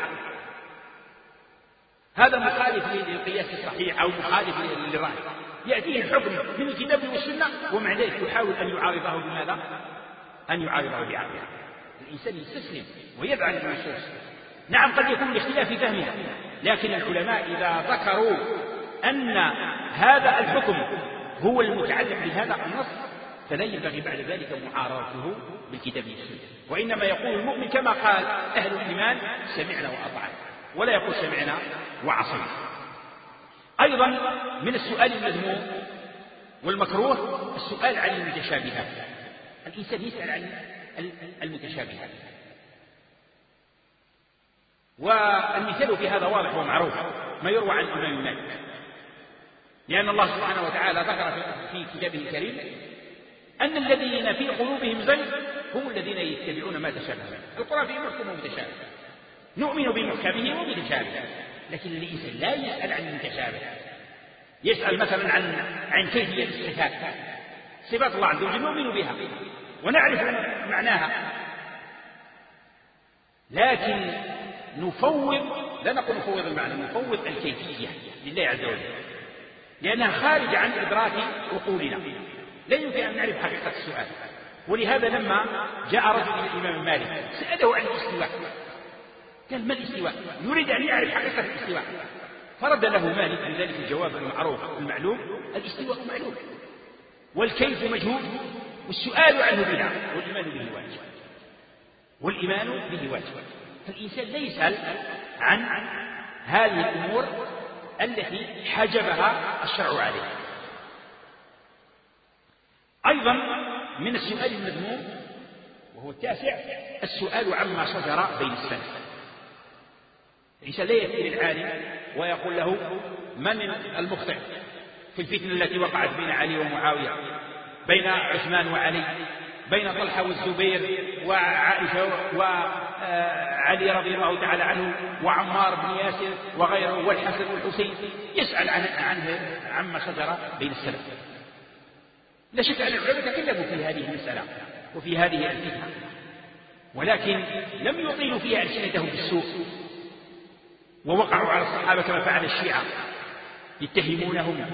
هذا مخالف للقياس الصحيح أو مخالف للرأي. يأتيه الحكم من الكتاب والسنة ومع ذلك يحاول أن يعارضه بماذا؟ أن يعارضه بعقله. الإنسان يستسلم ويدعى للنصوص. نعم قد يكون لاختلاف فهمها، لكن العلماء إذا ذكروا أن هذا الحكم هو المتعلق بهذا النص فلا ينبغي بعد ذلك معارضته بالكتاب والسنة، وإنما يقول المؤمن كما قال أهل الإيمان: سمعنا وأطعنا، ولا يقول سمعنا وعصينا. أيضا من السؤال المذموم والمكروه السؤال عن المتشابهات. الإنسان يسأل عن المتشابهات، والمثال في هذا واضح ومعروف ما يروى عن الإمام مالك، لأن الله سبحانه وتعالى ذكر في كتابه الكريم أن الذين في قلوبهم زيغ هم الذين يتبعون ما تشابه منه. القرآن فيه محكم ومتشابه، نؤمن بمحكمه ومتشابه، لكن الإنسان لا يسأل عن المتشابه. يسأل مثلا عن كيفية الصفات، صفات الله عز وجل نؤمن بها ونعرف معناها، لكن نفوض، لا نقول نفوض المعنى، نفوض الكيفية لله عز وجل، لأنها خارجة عن إدراك عقولنا، لا يمكن أن نعرف حقيقة السؤال. ولهذا لما جاء رجل إلى الإمام مالك سأله عن الاستواء، قال: ما الاستواء؟ يريد أن يعرف حقيقة الاستواء. فرد له مالك بذلك الجواب المعروف المعلوم: الاستواء معلوم، والكيف مجهول، والسؤال عنه بدعة، والإيمان به واجب. فالإنسان لا يسأل عن هذه الأمور التي حجبها الشرع عليه. أيضا من السؤال المذموم وهو التاسع السؤال عما شجر بين السلف. الإنسان لا يأتي للعالم ويقول له: من المخطئ في الفتنة التي وقعت بين علي ومعاوية، بين عثمان وعلي، بين طلحة والزبير وعائشة وعلي رضي الله تعالى عنه وعمار بن ياسر وغيره والحسن والحسين؟ يسأل عنه عما شجر بين السلف. لا شك أن العلماء تكلموا في هذه المسألة وفي هذه الفتنة، ولكن لم يطيلوا فيها ألسنتهم بالسوء، ووقعوا على الصحابة كما فعل الشيعة، يتهمونهم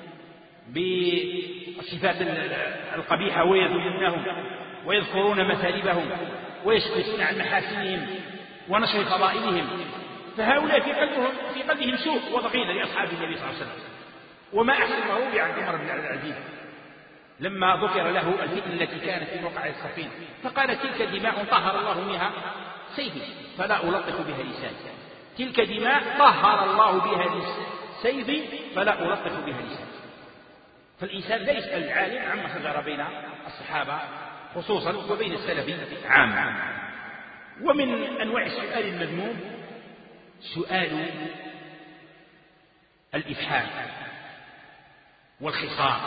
بالصفات القبيحة ويذمونهم ويذكرون مثالبهم ويسكتون عن محاسنهم ونشر فضائلهم. فهؤلاء في قلبهم سوء وضغينة لأصحاب النبي صلى الله عليه وسلم. وما أحسن المروي عن عمر بن العزيز لما ذكر له الفتنة التي كانت في موقع الصفين، فقال: تلك دماء طهر الله بها سيفي فلا ألطخ بها لساني. تلك دماء طهر الله بها سيفي فلا ألطخ بها لساني. فالإنسان لا يسأل العالم عما شجر بين الصحابة خصوصا وبين السلف عامة. ومن أنواع السؤال المذموم سؤال الإفحام والخصام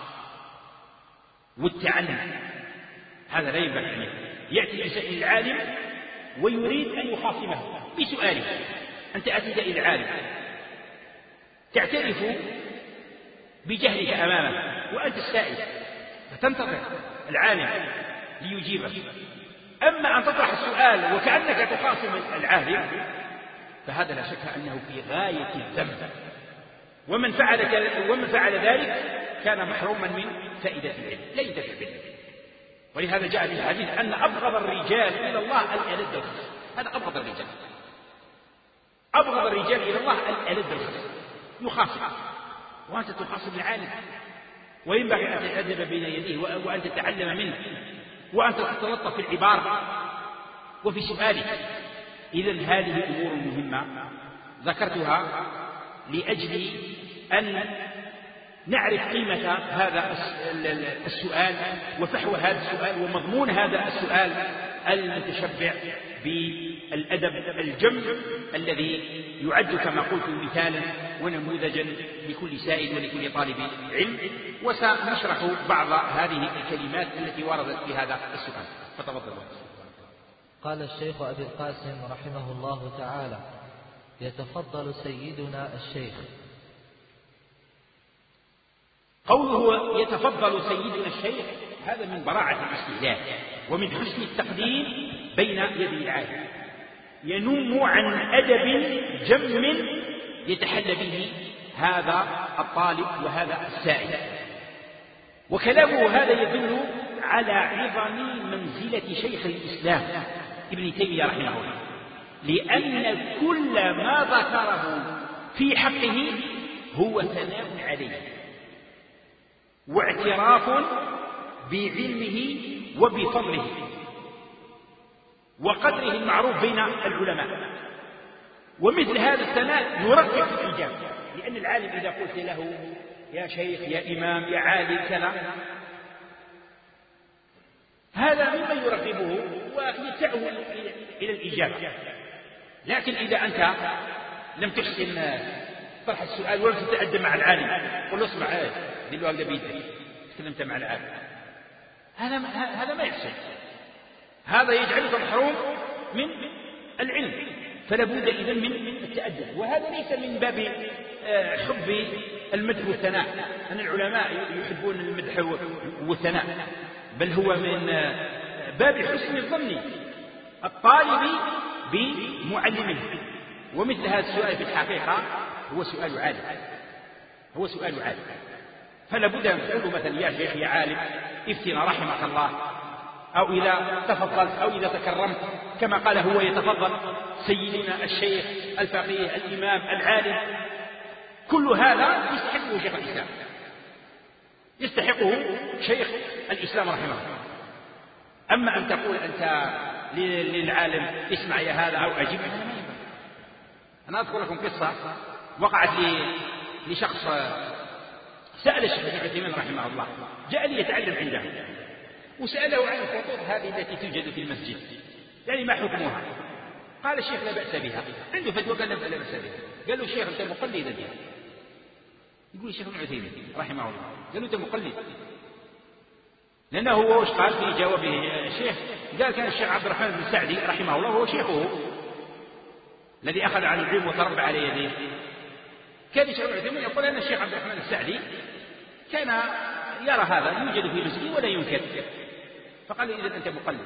والتعنت. هذا لا ينبغي أن يأتي الإنسان إلى العالم ويريد أن يخاصمه بسؤاله. أنت أتيت إلى العالم تعترف بجهلك أمامه وأنت السائل، فتنتظر العالم ليجيبك. أما أن تطرح السؤال وكأنك تخاصم العالم فهذا لا شك أنه في غاية الذنب، ومن فعل ذلك كان محروما من فائدة العلم، لا ينتفع بالعلم. ولهذا جاء في الحديث أن أبغض الرجال إلى الله الألد الخصم. هذا أبغض الرجال، أبغض الرجال إلى الله الألد الخصم، يخاصم وأنت تخاصم العالم، وينبغي أن تتأدب بين يديه وأن تتعلم منه وأن تتلطف في العبارة وفي سؤاله. إذن هذه أمور مهمة ذكرتها لأجل أن نعرف قيمة هذا السؤال وفحوى هذا السؤال ومضمون هذا السؤال المتشبع بالأدب الجم الذي يعد كما قلت مثالا ونموذجا لكل سائل ولكل طالب علم. وسنشرح بعض هذه الكلمات التي وردت في هذا السؤال، فتفضل. قال الشيخ أبي القاسم رحمه الله تعالى: يتفضل سيدنا الشيخ. قوله يتفضل سيدنا الشيخ هذا من براعة الاستهلاك ومن حسن التقديم بين يدي العالم، ينم عن أدب جم يتحلى به هذا الطالب وهذا السائل. وكلامه هذا يدل على عظم منزلة شيخ الإسلام ابن تيمية رحمه الله، لأن كل ما ذكره في حقه هو ثناء عليه واعتراف بعلمه وبفضله وقدره المعروف بين العلماء. ومثل هذا الثناء يرغب في الإجابة، لأن العالم إذا قلت له يا شيخ يا إمام يا عالم كذا هذا مما يرغبه ويدفعه إلى الإجابة. لكن إذا أنت لم تحسن طرح السؤال ولم تتأدب مع العالم قل له اسمع دلوا هذا بيدك تكلمت مع العالم، هذا ما يحسن، هذا يجعلك محروم من العلم. فلا بد إذن من التأدب، وهذا ليس من باب حب المدح والثناء، أن العلماء يحبون المدح والثناء، بل هو من باب حسن الظن الطالب بمعلمه. ومثل هذا السؤال في الحقيقة هو سؤال عالم، هو سؤال عالم. فلا بد أن تقول مثلا يا شيخ يا عالم افتنا رحمك الله أو إذا تفضلت أو إذا تكرمت، كما قال هو يتفضل سيدنا الشيخ الفقيه الإمام العالم، كل هذا يستحقه شيخ الإسلام، يستحقه شيخ الإسلام رحمه الله. أما أن تقول أنت للعالم اسمع يا هذا أو أجيب، أنا أذكر لكم قصة وقعت لشخص سأل الشيخ ابن عثيمين رحمه الله، جاء لي يتعلم عنده وسأله عن الخطوط هذه التي توجد في المسجد، يعني ما حكمها؟ قال الشيخ لا بأس بها، عنده فتوى قال لا بأس بها. قال له الشيخ أنت مقلد بها؟ يقول الشيخ ابن عثيمين رحمه الله، قال له أنت مقلد، لأنه هو وش قال في جوابه الشيخ؟ قال كان الشيخ عبد الرحمن بن سعدي رحمه الله هو شيخه الذي أخذ عن العلم وتربى على يديه. كان الشيخ ابن عثيمين يقول أن الشيخ عبد الرحمن السعدي كان يرى هذا يوجد في مسجد ولا ينكر، فقال إذا أنت مقلد.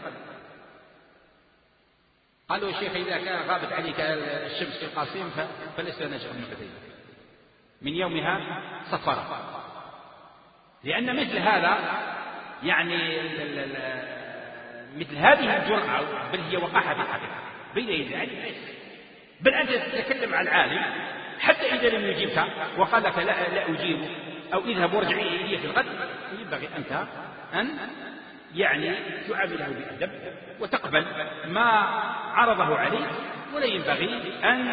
قالوا الشيخ إذا كان غابت عليك الشمس في القاسم فليس لنا شيخ ابن عثيمين. من يومها صفر، لأن مثل هذا يعني مثل هذه الجرأة بل هي وقاحة في الحقيقة بين يدي العالم، بل أنت تتكلم عن العالم حتى إذا لم يجيبك وقال لك لا أجيب أو اذهب وارجع إلي في الغد، ينبغي أنت أن يعني تعامله بأدب وتقبل ما عرضه عليك، ولا ينبغي أن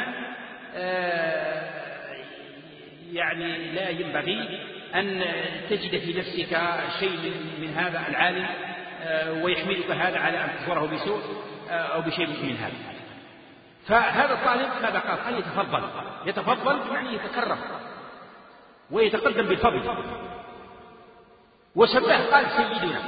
يعني لا ينبغي أن تجد في نفسك شيء من هذا العالم ويحملك هذا على أن تصوره بسوء أو بشيء من هذا. فهذا الطالب ماذا قال؟ قال يتفضل بمعنى يتكرم ويتقدم بالفضل، وسماه قال سيدنا.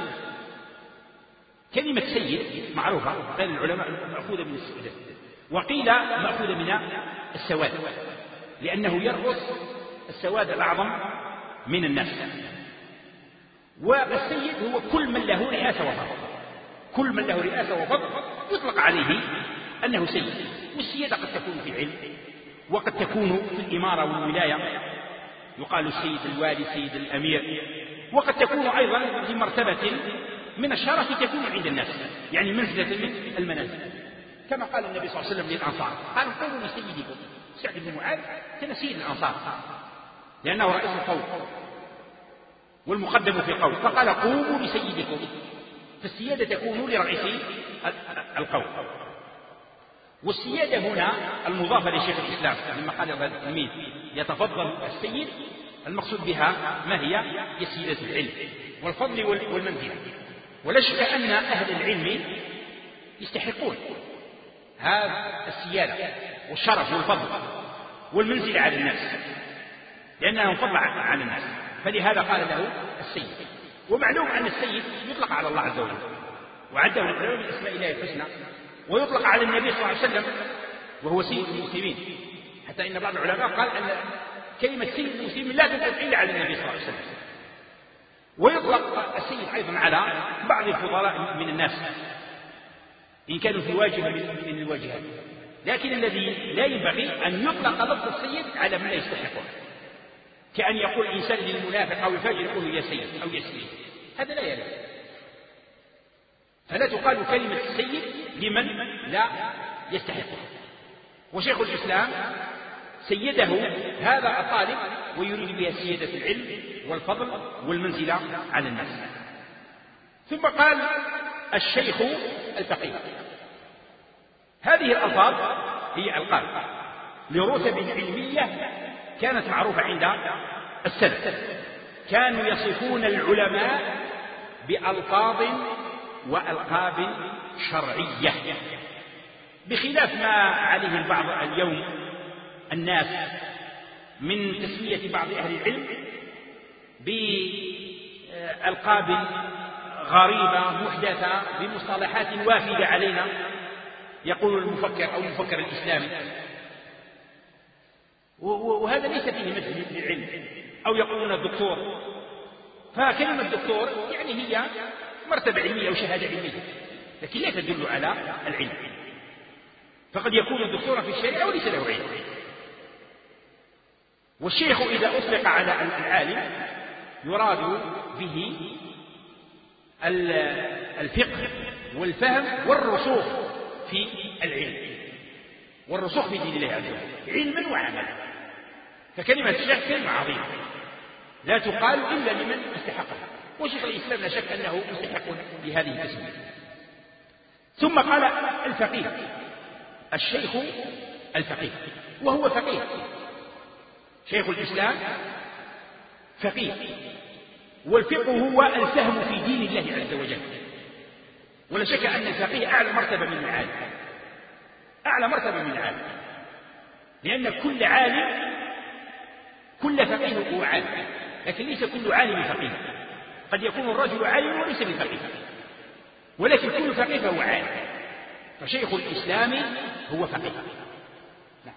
كلمة سيد معروفة بين العلماء مأخوذة من السؤدد، وقيل مأخوذة من السواد، لأنه يرقص السواد الأعظم من الناس. والسيد هو كل من له رئاسة وفضل، كل من له رئاسة وفضل يطلق عليه أنه سيد. والسيادة قد تكون في العلم وقد تكون في الإمارة والولاية، يقال السيد الوالي سيد الأمير، وقد تكون أيضا في مرتبة من الشرف تكون عند الناس، يعني منزلة من المنازل، كما قال النبي صلى الله عليه وسلم للأنصار قال قولوا لسيدكم. سعد بن معاذ كان سيد الأنصار لأنه رئيس القوم والمقدم في القوم، فقال قوموا لسيدكم، فالسيادة تكون لرئيس القوم. والسيادة هنا المضافة لشيخ الإسلام لما قال التلميذ يتفضل السيد، المقصود بها ما هي سيادة العلم والفضل والمنزلة. ولا شك أن أهل العلم يستحقون هذا السيادة والشرف والفضل والمنزلة على الناس، لأنهم فضل عن الناس، فلهذا قال له السيد. ومعلوم أن السيد يطلق على الله عز وجل، وعده العلماء من أسماء الله الحسنى، ويطلق على النبي صلى الله عليه وسلم وهو سيد المسلمين، حتى إن بعض العلماء قال أن كلمة سيد المسلمين لا تطلق إلا على النبي صلى الله عليه وسلم. ويطلق السيد أيضا على بعض الفضلاء من الناس إن كانوا في واجهة من الواجهات، لكن الذي لا ينبغي أن يطلق لفظ السيد على من لا يستحقه، كأن يقول الإنسان للمنافق أو الفاجر يقول يا سيد أو يا سيد، هذا لا يليق. فلا تقال كلمة السيد لمن لا يستحقه. وشيخ الإسلام سيده هذا الطالب ويريد بها سيادة العلم والفضل والمنزلة على الناس. ثم قال الشيخ الفقيه. هذه الألفاظ هي ألقاب لرتب علمية كانت معروفة عند السلف، كانوا يصفون العلماء بألفاظ وألقاب شرعية، بخلاف ما عليه البعض اليوم الناس من تسمية بعض أهل العلم بألقاب غريبة محدثة بمصطلحات وافدة علينا، يقول المفكر أو المفكر الإسلامي، وهذا ليس فيه مدح للعلم. أو يقولون الدكتور، فكلمة الدكتور يعني هي مرتبة علمية أو شهادة علمية، لكن لا تدل على العلم، فقد يكون الدكتور في الشريعة وليس له علم. والشيخ إذا أطلق على العالم يراد به الفقه والفهم والرسوخ في العلم والرسوخ في دين الله عز وجل علما وعملا. فكلمة الشيخ كلمة عظيمة لا تقال إلا لمن استحقها، وشيخ الإسلام لا شك أنه مستحق لهذه التسمية. ثم قال الفقيه، الشيخ الفقيه، وهو فقيه. شيخ الإسلام فقيه، والفقه هو الفهم في دين الله عز وجل. ولا شك أن الفقيه أعلى مرتبة من العالم، أعلى مرتبة من العالم، لأن كل عالم كل فقيه هو عالم، لكن ليس كل عالم فقيه. قد يكون الرجل عالم وليس بفقيه، ولكن كل فقيه فهو عالم. فشيخ الإسلام هو فقيه. نعم.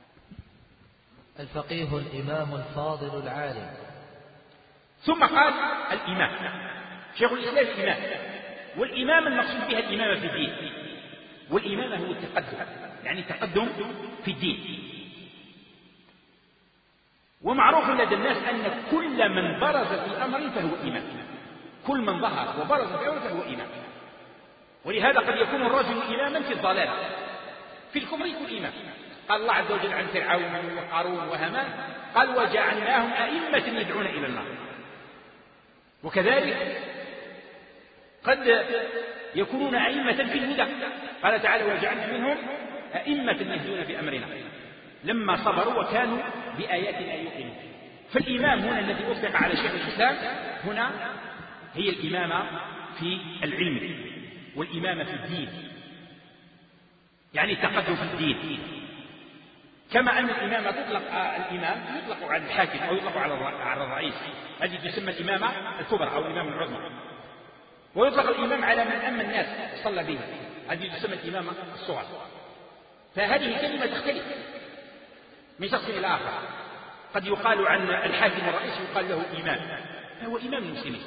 الفقيه الإمام الفاضل العالم. ثم قال الإمام، شيخ الإسلام الإمام، والإمام المقصود بها الإمامة في الدين، والإمامة هو التقدم، يعني التقدم في الدين. ومعروف لدى الناس أن كل من برز في أمر فهو إمام، كل من ظهر وبرز في أمر فهو إمام. ولهذا قد يكون الرجل إماما في الضلال، في الكفر يكون إمام. قال الله عز وجل عن فرعون وقارون وهامان، قال وجعلناهم أئمة يدعون إلى النار. وكذلك قد يكونون أئمة في الهدى، قال تعالى وجعلنا منهم أئمة يهدون بأمرنا لما صبروا وكانوا بآياتنا يوقنون. فالإمام هنا الذي أطلق على شيخ الإسلام هنا هي الإمامة في العلم والإمامة في الدين، يعني التقدم في الدين. كما أن الإمامة تطلق الإمام يطلق على الحاكم أو يطلق على الرئيس، هذه تسمى الإمامة الكبرى أو الإمامة العظمى. ويطلق الإمام على من أما الناس صلى به، هذه تسمى الإمامة الصغرى. فهذه كلمة تختلف من شخص إلى آخر. قد يقال عن الحاكم والرئيس يقال له إمام، فهو إمام المسلمين،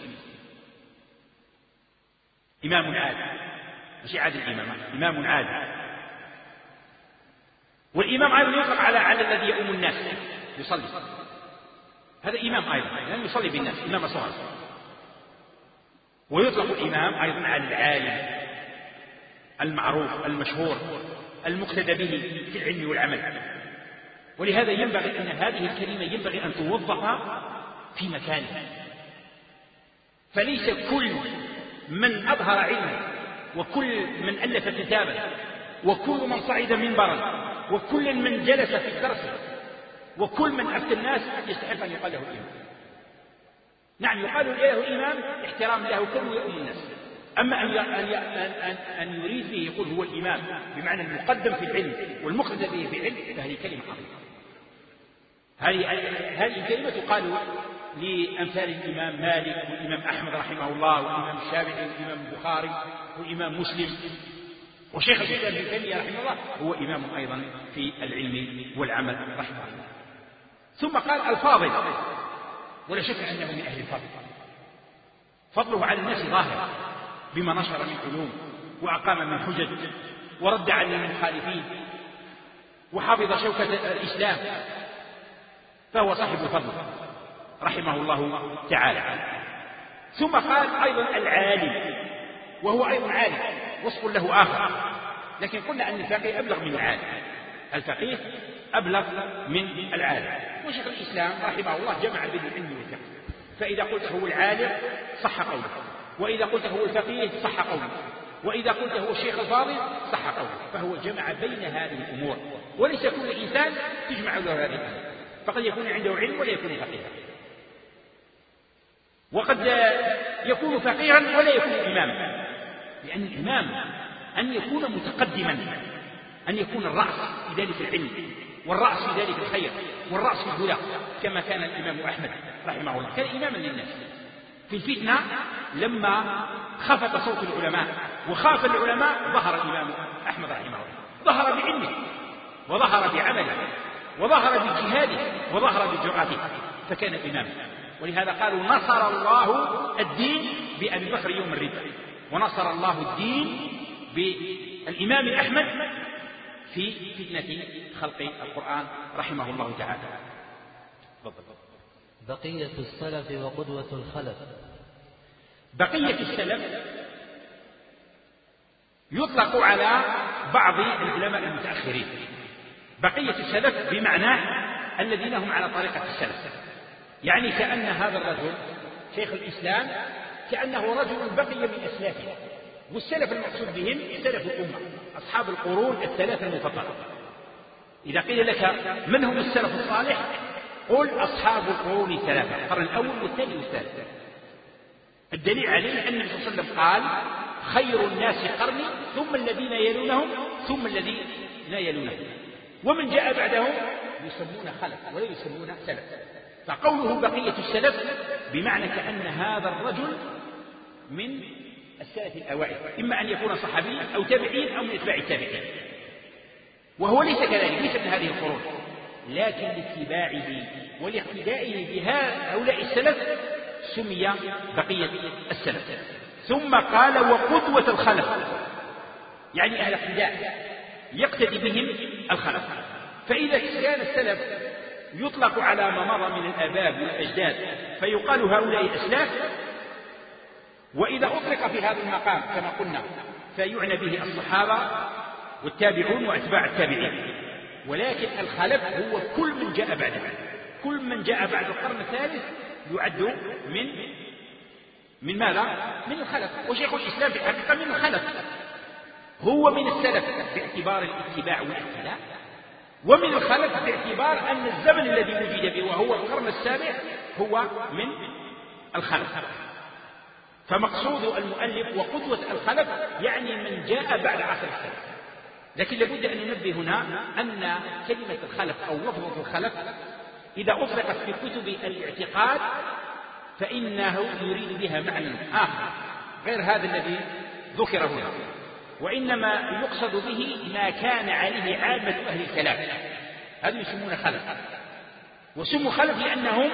إمام عادل، مش عادل الإمامة، إمام عادل. والإمام أيضا يطلق على الذي يؤم الناس يصلي، هذا إمام أيضا، يعني يصلي بالناس، إمام صغير. ويطلق الإمام أيضا على العالم المعروف المشهور المقتدى به في العلم والعمل. ولهذا ينبغي أن هذه الكلمة ينبغي أن توظف في مكانها. فليس كل من أظهر علما وكل من ألف كتابا وكل من صعد منبرا وكل من جلس في الدرس وكل من أفتى الناس يستحق أن يقال له إمام. نعم يقال له إمام احترام له كل يؤم الناس، أما أن يريد به يقول هو الإمام بمعنى المقدم في العلم والمقتدى به في العلم، فهذه كلمة عظيمة. هذه الكلمة تقال لأمثال الإمام مالك والإمام أحمد رحمه الله والإمام الشافعي والإمام البخاري والإمام مسلم. وشيخ الإسلام ابن تيمية رحمه الله هو إمام أيضا في العلم والعمل رحمه الله. ثم قال الفاضل، ولا شك أنه من أهل الفضل، فضله على الناس ظاهر بما نشر من علوم وأقام من حجج ورد عن المخالفين وحفظ شوكة الإسلام، فهو صاحب الفضل رحمه الله تعالى. ثم قال أيضا العالم، وهو أيضا عالم وصف له آخر، لكن قلنا أن الفقيه أبلغ من العالم، الفقيه أبلغ من العالم. وشيخ الإسلام رحمه الله جمع بين العلم والفقه، فإذا قلت هو العالم صح قوله، وإذا قلت هو الفقيه صح قوله، وإذا قلت هو الشيخ الفاضل صح قوله. فهو جمع بين هذه الأمور، وليس كل إنسان تجمع له هذه الأمور، فقد يكون عنده علم ولا يكون فقيها، وقد يكون فقيها ولا يكون إماما. لأن الإمام أن يكون متقدما، أن يكون الرأس في ذلك العلم والرأس في ذلك الخير والرأس في الهدى، كما كان الإمام أحمد رحمه الله، كان إماما للناس في الفتنة. لما خفت صوت العلماء وخاف العلماء ظهر الإمام أحمد رحمه الله، ظهر بعلمه وظهر بعمله وظهر بجهاده وظهر بجرأته، فكان إماما. ولهذا قالوا نصر الله الدين بأبي بكر يوم الردة، ونصر الله الدين بالإمام أحمد في فتنة خلق القرآن رحمه الله تعالى. بقية السلف وقدوة الخلف. بقية السلف يطلق على بعض العلماء المتأخرين. بقية السلف بمعنى الذين هم على طريقة السلف، يعني كأن هذا الرجل شيخ الإسلام كأنه رجل بقي من أسلافه، والسلف المقصود بهم سلف الأمة أصحاب القرون الثلاثة المفضلة. إذا قيل لك من هم السلف الصالح قل أصحاب القرون الثلاثة، القرن الأول والثاني والثالث. الدليل عليه أن النبي صلى الله عليه وسلم قال خير الناس قرني ثم الذين يلونهم ثم الذين يلونهم، ومن جاء بعدهم يسمون خلف ولا يسمون سلف. فقوله بقية السلف بمعنى كأن هذا الرجل من السلف الأوائل، إما أن يكون صحابيا أو تابعين أو من أتباع التابعين، وهو ليس كذلك، ليس من هذه القرون، لكن لاتباعه ولاقتدائه بهؤلاء السلف سمي بقية السلف. ثم قال وقدوة الخلف، يعني أهل اقتداء يقتدي بهم الخلف. فإذا كان السلف يطلق على ما مضى من الآباء والأجداد فيقال هؤلاء الأسلاف، وإذا أطلق في هذا المقام كما قلنا فيعنى به الصحابة والتابعون وأتباع التابعين. ولكن الخلف هو كل من جاء بعده، كل من جاء بعد القرن الثالث يعد من ماذا؟ من الخلف. وشيخ الإسلام في الحقيقة من الخلف، هو من السلف باعتبار الاتباع والاقتداء، ومن الخلف باعتبار أن الزمن الذي وجد به وهو القرن السابع هو من الخلف. فمقصود المؤلف وقدوة الخلف يعني من جاء بعد عصر السلف. لكن لابد أن ننبه هنا أن كلمة الخلف أو لفظة الخلف إذا أطلقت في كتب الاعتقاد فإنه يريد بها معنى آخر غير هذا الذي ذكر هنا، وإنما يقصد به ما كان عليه عامة أهل الكلام، هذا يسمون خلف. وسموا خلف لأنهم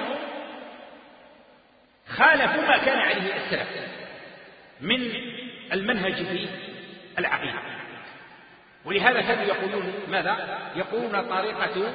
خالفوا ما كان عليه السلف من المنهج في العقيدة. ولهذا كانوا يقولون ماذا؟ يقولون طريقة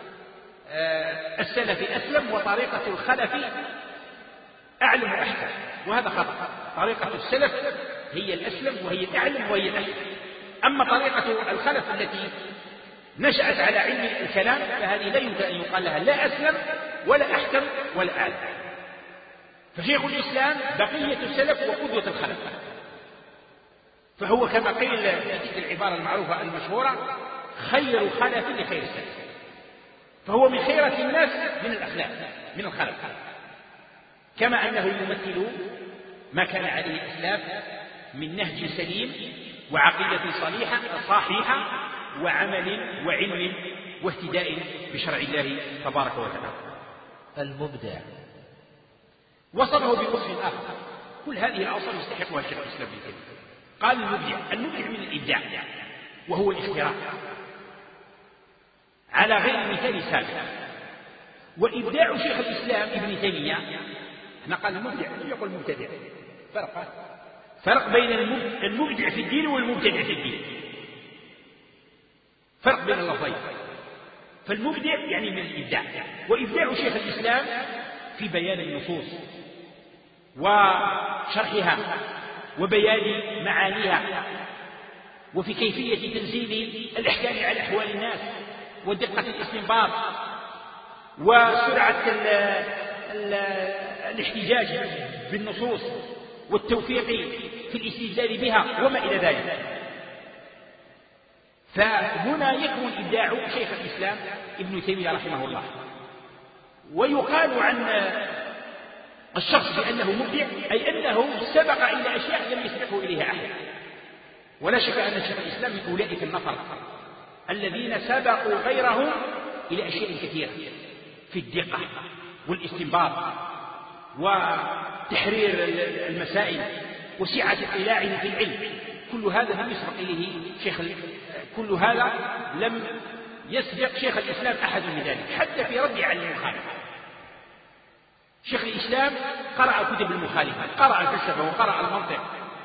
السلف أسلم وطريقة الخلف أعلم وأحكم، وهذا خطأ. طريقة السلف هي الأسلم وهي الأعلم وهي الأحكم، أما طريقة الخلف التي نشأت على علم الكلام فهذه لا يمكن أن يقال لها لا أسلم ولا أحكم ولا أعلم. فشيخ الإسلام بقية السلف وقدوة الخلف، فهو كما قيل في تلك العبارة المعروفة المشهورة خير خلف لخير السلف، فهو من خيرة الناس من الأخلاق من الخلف، كما أنه يمثل ما كان عليه الإسلام من نهج سليم وعقيدة صحيحة وعمل وعلم واهتداء بشرع الله تبارك وتعالى. المبدع وصفه بوصف آخر، كل هذه الأوصاف يستحقها شيخ الإسلام ابن تيمية. قال المبدع من الإبداع، وهو الاختراع على غير مثال سابق. وإبداع شيخ الإسلام ابن تيمية، احنا قال المبدع يقول المبتدع، فرق بين المبدع في الدين والمبتدع في الدين، فرق بين اللفظين. فالمبدع يعني من الإبداع، وإبداع شيخ الإسلام في بيان النصوص وشرحها وبيان معانيها وفي كيفية تنزيل الأحكام على أحوال الناس ودقة الاستنباط وسرعة الاحتجاج بالنصوص والتوفيق في الاستدلال بها وما إلى ذلك. فهنا يكمن إبداع شيخ الإسلام ابن تيمية رحمه الله. ويقال عن الشخص بأنه مبدع أي أنه سبق إلى أشياء لم يسبقه إليها أحد. ولا شك أن شيخ الإسلام من أولئك النفر الذين سبقوا غيرهم إلى أشياء كثيرة في الدقة والاستنباط وتحرير المسائل وسعة اطلاعه في العلم. كل هذا لم يسبق إليه كل هذا لم يسبق شيخ الإسلام أحد من ذلك، حتى في رد على المخالف. شيخ الإسلام قرأ كتب المخالفة، قرأ الفلسفة وقرأ المنطق،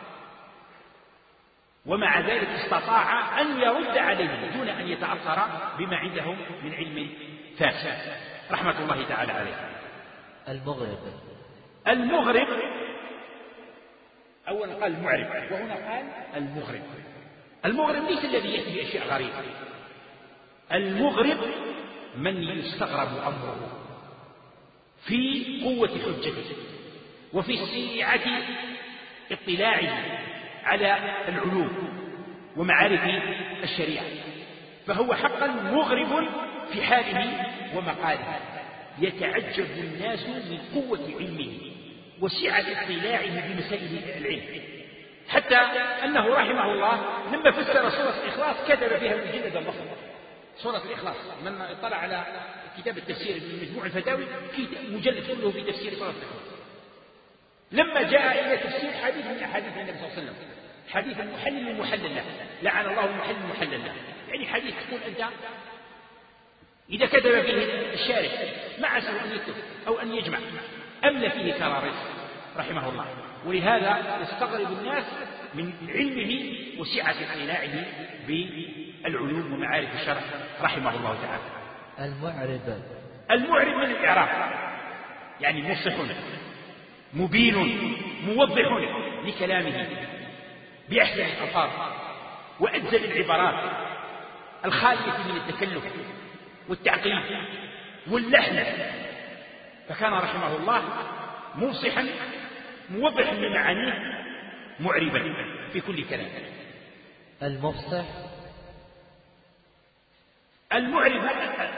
ومع ذلك استطاع أن يرد عليهم دون أن يتأثر بما عندهم من علم فاسد رحمة الله تعالى عليه. المغرب أولا قال المعرب، وهنا قال المغرب. المغرب ليس الذي يأتي بأشياء غريبة، المغرب من يستغرب أمره في قوة حجته وفي سعة اطلاعه على العلوم ومعارف الشريعة، فهو حقا مغرب في حاله ومقاله. يتعجب الناس من قوة علمه وسعة اطلاعه بمسائل العلم، حتى أنه رحمه الله لما فسر سورة الإخلاص كتب فيها مجلدا ضخما. سورة الإخلاص من اطلع على كتاب التفسير من مجموع الفتاوي مجلد كله في تفسير سورة الإخلاص. لما جاء إلى تفسير حديث من أحاديث النبي صلى الله عليه وسلم، حديث المحلل المحلل له، لعن الله المحلل المحلل له، يعني حديث تقول أنت إذا كتب فيه الشارح ما عسره أن يكتب أو أن يجمع، أملى فيه كراريس رحمه الله. ولهذا يستغرب الناس من علمه وسعة اطلاعه بالعلوم ومعارف الشرع رحمه الله تعالى. المعرب من الإعراب، يعني مفصح مبين موضح لكلامه بأحسن الألفاظ وأجزل العبارات الخالية من التكلف والتعقيد واللحن، فكان رحمه الله موصحا موضحا لمعانيه معربا في كل كلام. المفصح المعرب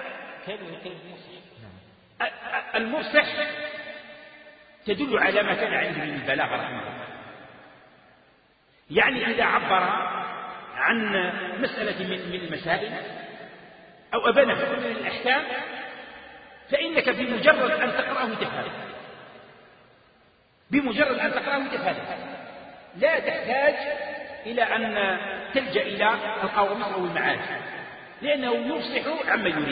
المفصح تدل على ما كان عنده من البلاغة رحمه الله، يعني إذا عبر عن مسألة من المسائل أو أبان حكم من الأحكام فإنك بمجرد أن تقرأه تفهمه، بمجرد أن تقرأه تفهمه، لا تحتاج إلى أن تلجأ إلى القواميس أو المعارف، لأنه يفصح عما يريد،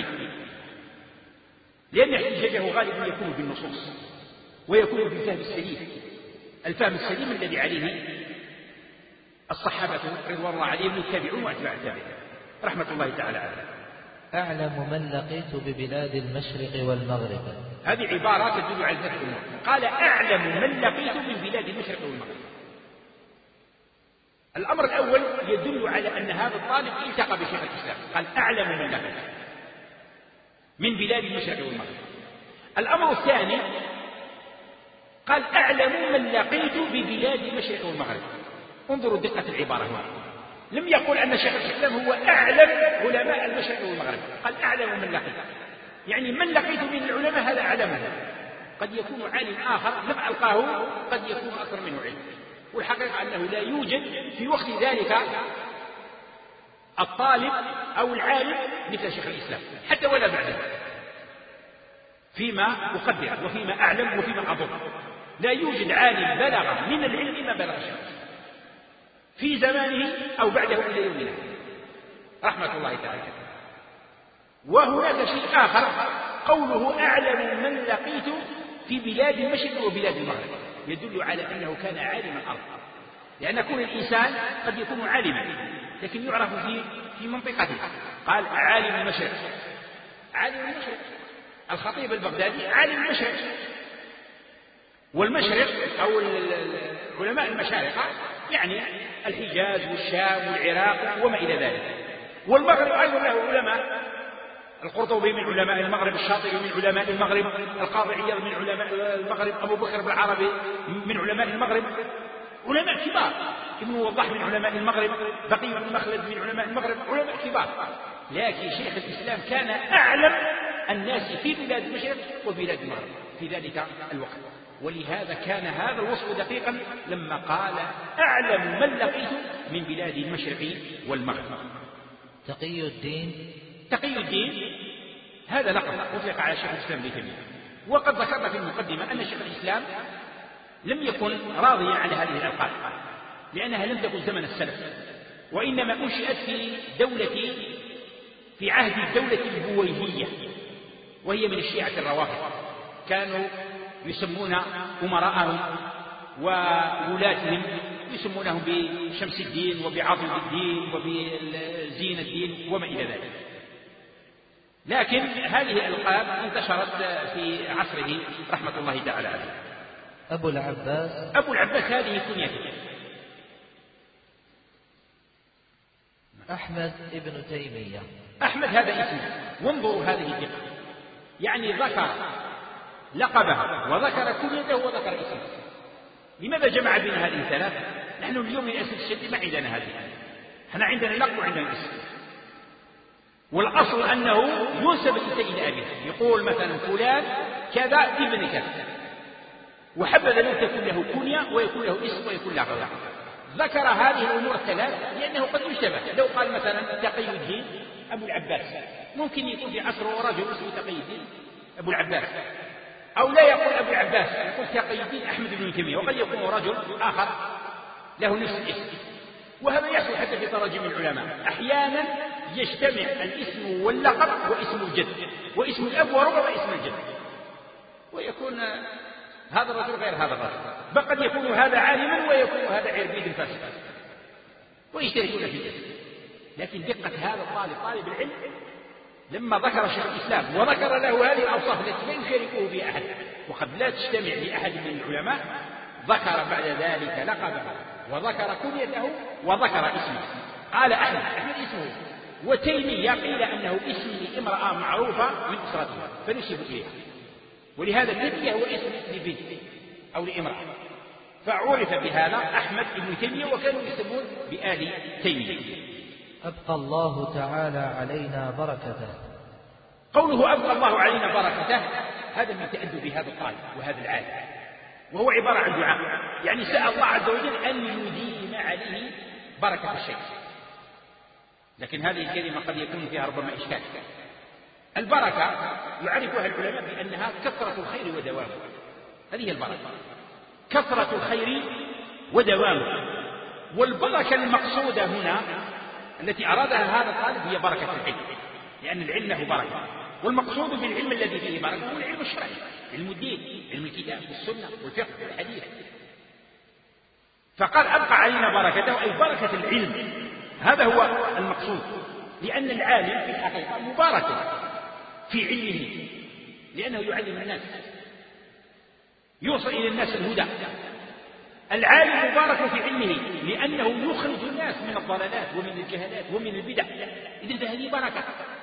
لأن احتجاجه غالبا يكون بالنصوص ويكون بالفهم السليم، الفهم السليم الذي عليه الصحابة رضوان الله عليهم والتابعون وأتباع التابعين رحمة الله تعالى عليهم. أعلم من لقيت ببلاد المشرق والمغرب، هذه عبارة تدل على ذات الأمور. قال أعلم من لقيت من بلاد المشرق والمغرب. الأمر الأول يدل على أن هذا الطالب التقى بشيخ الإسلام، قال أعلم من لقيت من بلاد المشرق والمغرب. الأمر الثاني قال أعلم من لقيت ببلاد المشرق والمغرب. انظروا دقة العبارة هنا، لم يقل أن شيخ الإسلام هو أعلم علماء المشرق والمغرب، قال أعلم من لقيت، يعني من لقيت من العلماء هذا أعلمه. قد يكون عالم آخر لم ألقاه قد يكون أكثر منه علم، والحقيقة أنه لا يوجد في وقت ذلك الطالب أو العالم مثل شيخ الإسلام حتى ولا بعده، فيما أقدر وفيما أعلم وفيما أظن لا يوجد عالم بلغ من العلم ما بلغ شيخ في زمانه أو بعده إلى يومنا رحمة الله تعالى. وهناك شيء آخر قوله أعلم من لقيت في بلاد المشرق وبلاد المغرب يدل على أنه كان عالما أرضا، لأن كل الإنسان قد يكون عالما لكن يعرف في منطقته. قال عالم المشرق، عالم المشرق الخطيب البغدادي عالم المشرق، والمشرق أو علماء المشارقة يعني الحجاز والشام والعراق وما إلى ذلك. والمغرب أيضا له علماء، القرطبي من علماء المغرب، الشاطبي من علماء المغرب، القاضي عياض من علماء المغرب، أبو بكر بن العربي من علماء المغرب، علماء كبار، ابن وضاح من علماء المغرب، بقي بن مخلد من علماء المغرب، علماء كبار. لكن شيخ الإسلام كان أعلم الناس في بلاد المشرق وبلاد المغرب في ذلك الوقت، ولهذا كان هذا الوصف دقيقا لما قال أعلم من لقيت من بلاد المشرق والمغرب. تقي الدين هذا لقب أطلق على شيخ الإسلام ابن تيمية، وقد ذكرنا في المقدمة أن شيخ الإسلام لم يكن راضيا على هذه الألقاب لأنها لم تكن زمن السلف، وإنما أنشئت في عهد الدولة البويهية، وهي من الشيعة الروافض، كانوا يسمون أمراءهم وولاتهم يسمونهم بشمس الدين وبعضد الدين وبزين الدين وما إلى ذلك. لكن هذه الألقاب انتشرت في عصره رحمة الله تعالى عليه. أبو العباس. أبو العباس هذه كنيته. أحمد ابن تيمية. أحمد هذا اسمه. وانظروا هذه الدقة، يعني ذكر لقبه وذكر كنيته وذكر اسمه. لماذا جمع بين هذه الثلاث؟ نحن اليوم للأسف الشديد ما عندنا هذه، احنا عندنا اللقب وعندنا الاسم. والأصل أنه ينسب الإنسان إلى أبيه، يقول مثلا فلان كذا ابن كذا، وحبذا لو تكون له كنية ويكون له اسم ويكون له لقب. ذكر هذه الأمور الثلاث لأنه قد يشتبه. لو قال مثلا تقي الدين أبو العباس، ممكن يكون في عصره رجل اسمه تقي الدين أبو العباس، أو لا يقول أبو العباس، يقول تقي الدين أحمد بن تيمية، وقد يكون رجل آخر له نفس الاسم. وهذا يحصل حتى في تراجم العلماء، أحيانا يجتمع الاسم واللقب واسم الجد واسم الأب وربما اسم الجد، ويكون هذا الرجل غير هذا الرجل، بل قد يكون هذا عالما ويكون هذا عربيد فاسقا ويشتركون في الاسم. لكن دقة هذا طالب العلم لما ذكر شيخ الإسلام وذكر له هذه الأوصاف التي لا يشاركه بها أحد وقد لا تجتمع لأحد من العلماء، ذكر بعد ذلك لقبه وذكر كنيته وذكر اسمه. قال أحمد اسمه، وتيمية قيل أنه اسم لامرأة معروفة من أسرتها فنسب إليها، ولهذا تيمية هو اسم لبنت أو لامرأة، فعرف بهذا أحمد بن تيمية، وكانوا يسمون بآل تيمية. أبقى الله تعالى علينا بركته. قوله أبقى الله علينا بركته هذا من تأدب هذا الطالب وهذا العالم، وهو عبارة عن دعاء، يعني سأل الله عز وجل أن يديم عليه بركة الشيء. لكن هذه الكلمة قد يكون فيها ربما إشكال. البركة يعرفها العلماء بأنها كثرة الخير ودوامه، هذه البركة كثرة الخير ودوامه. والبركة المقصودة هنا التي أرادها هذا الطالب هي بركة العلم، لأن العلم له بركة، والمقصود بالعلم الذي فيه بركة هو العلم الشرعي، علم الدين، علم الكتاب والسنة والفقه والحديث. فقال أبقى علينا بركته أي بركة العلم، هذا هو المقصود، لأن العالم في الحقيقة مبارك في علمه، لأنه يعلم الناس، يوصل إلى الناس الهدى. العالم مبارك في علمه لأنه يخرج الناس من الضلالات ومن الجهالات ومن البدع، إذن هذه بركة.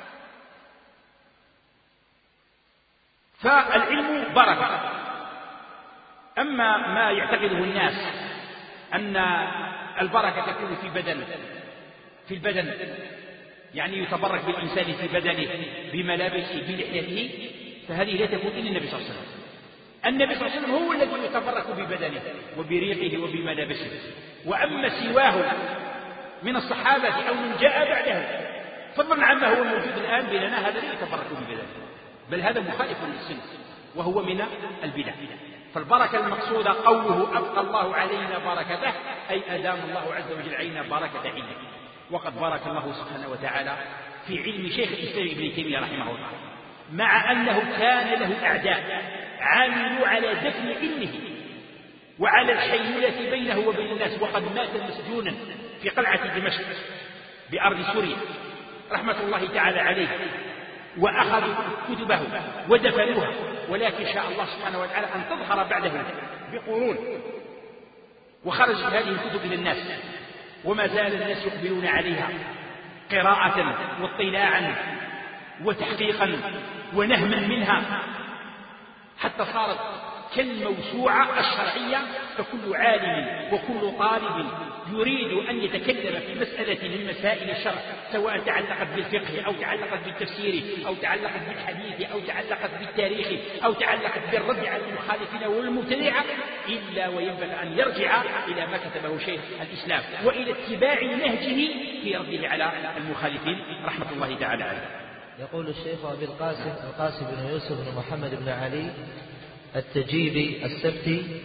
فالعلم بركة. أما ما يعتقده الناس أن البركة تكون في البدن، يعني يتبرك بالإنسان في بدنه بملابسه بلحيته، فهذه لا تكون إلا النبي صلى الله عليه وسلم. النبي صلى الله عليه وسلم هو الذي يتبرك ببدنه وبريقه وبملابسه، وأما سواه من الصحابة أو من جاء بعده فضلا عما هو موجود الآن بيننا هذا لا يتبرك ببدنه، بل هذا مخالف للسنة وهو من البدع. فالبركة المقصودة قوله أبقى الله علينا بركته أي أدام الله عز وجل علينا بركة علمه. وقد بارك الله سبحانه وتعالى في علم شيخ الإسلام ابن تيمية رحمه الله، مع أنه كان له أعداء عاملوا على دفن علمه وعلى الحيلة بينه وبين الناس، وقد مات مسجونا في قلعة دمشق بأرض سوريا رحمة الله تعالى عليه، وأخذوا كتبه ودفنوها، ولكن شاء الله سبحانه وتعالى أن تظهر بعده بقرون وخرجت هذه الكتب إلى الناس، وما زال الناس يقبلون عليها قراءة واطلاعا وتحقيقا ونهما منها، حتى صارت كالموسوعة الشرعية. فكل عالم وكل طالب يريد أن يتكلم في مسألة من مسائل الشرع، سواء تعلقت بالفقه أو تعلقت بالتفسير أو تعلقت بالحديث أو تعلقت بالتاريخ أو تعلقت بالرد على المخالفين والمبتدعة، إلا وينبغي أن يرجع إلى ما كتبه شيخ الإسلام وإلى اتباع نهجه في رده على المخالفين رحمة الله تعالى عليه. يقول الشيخ أبي القاسم بن يوسف بن محمد بن علي التجيبي السبتي: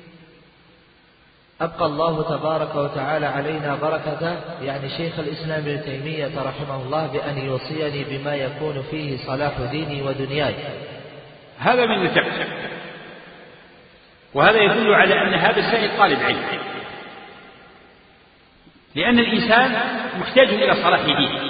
أبقى الله تبارك وتعالى علينا بركته، يعني شيخ الإسلام ابن تيمية رحمه الله، بأن يوصيني بما يكون فيه صلاح ديني ودنياي. هذا من الفقه، وهذا يدل على أن هذا السائل طالب علم، لأن الإنسان محتاج إلى صلاح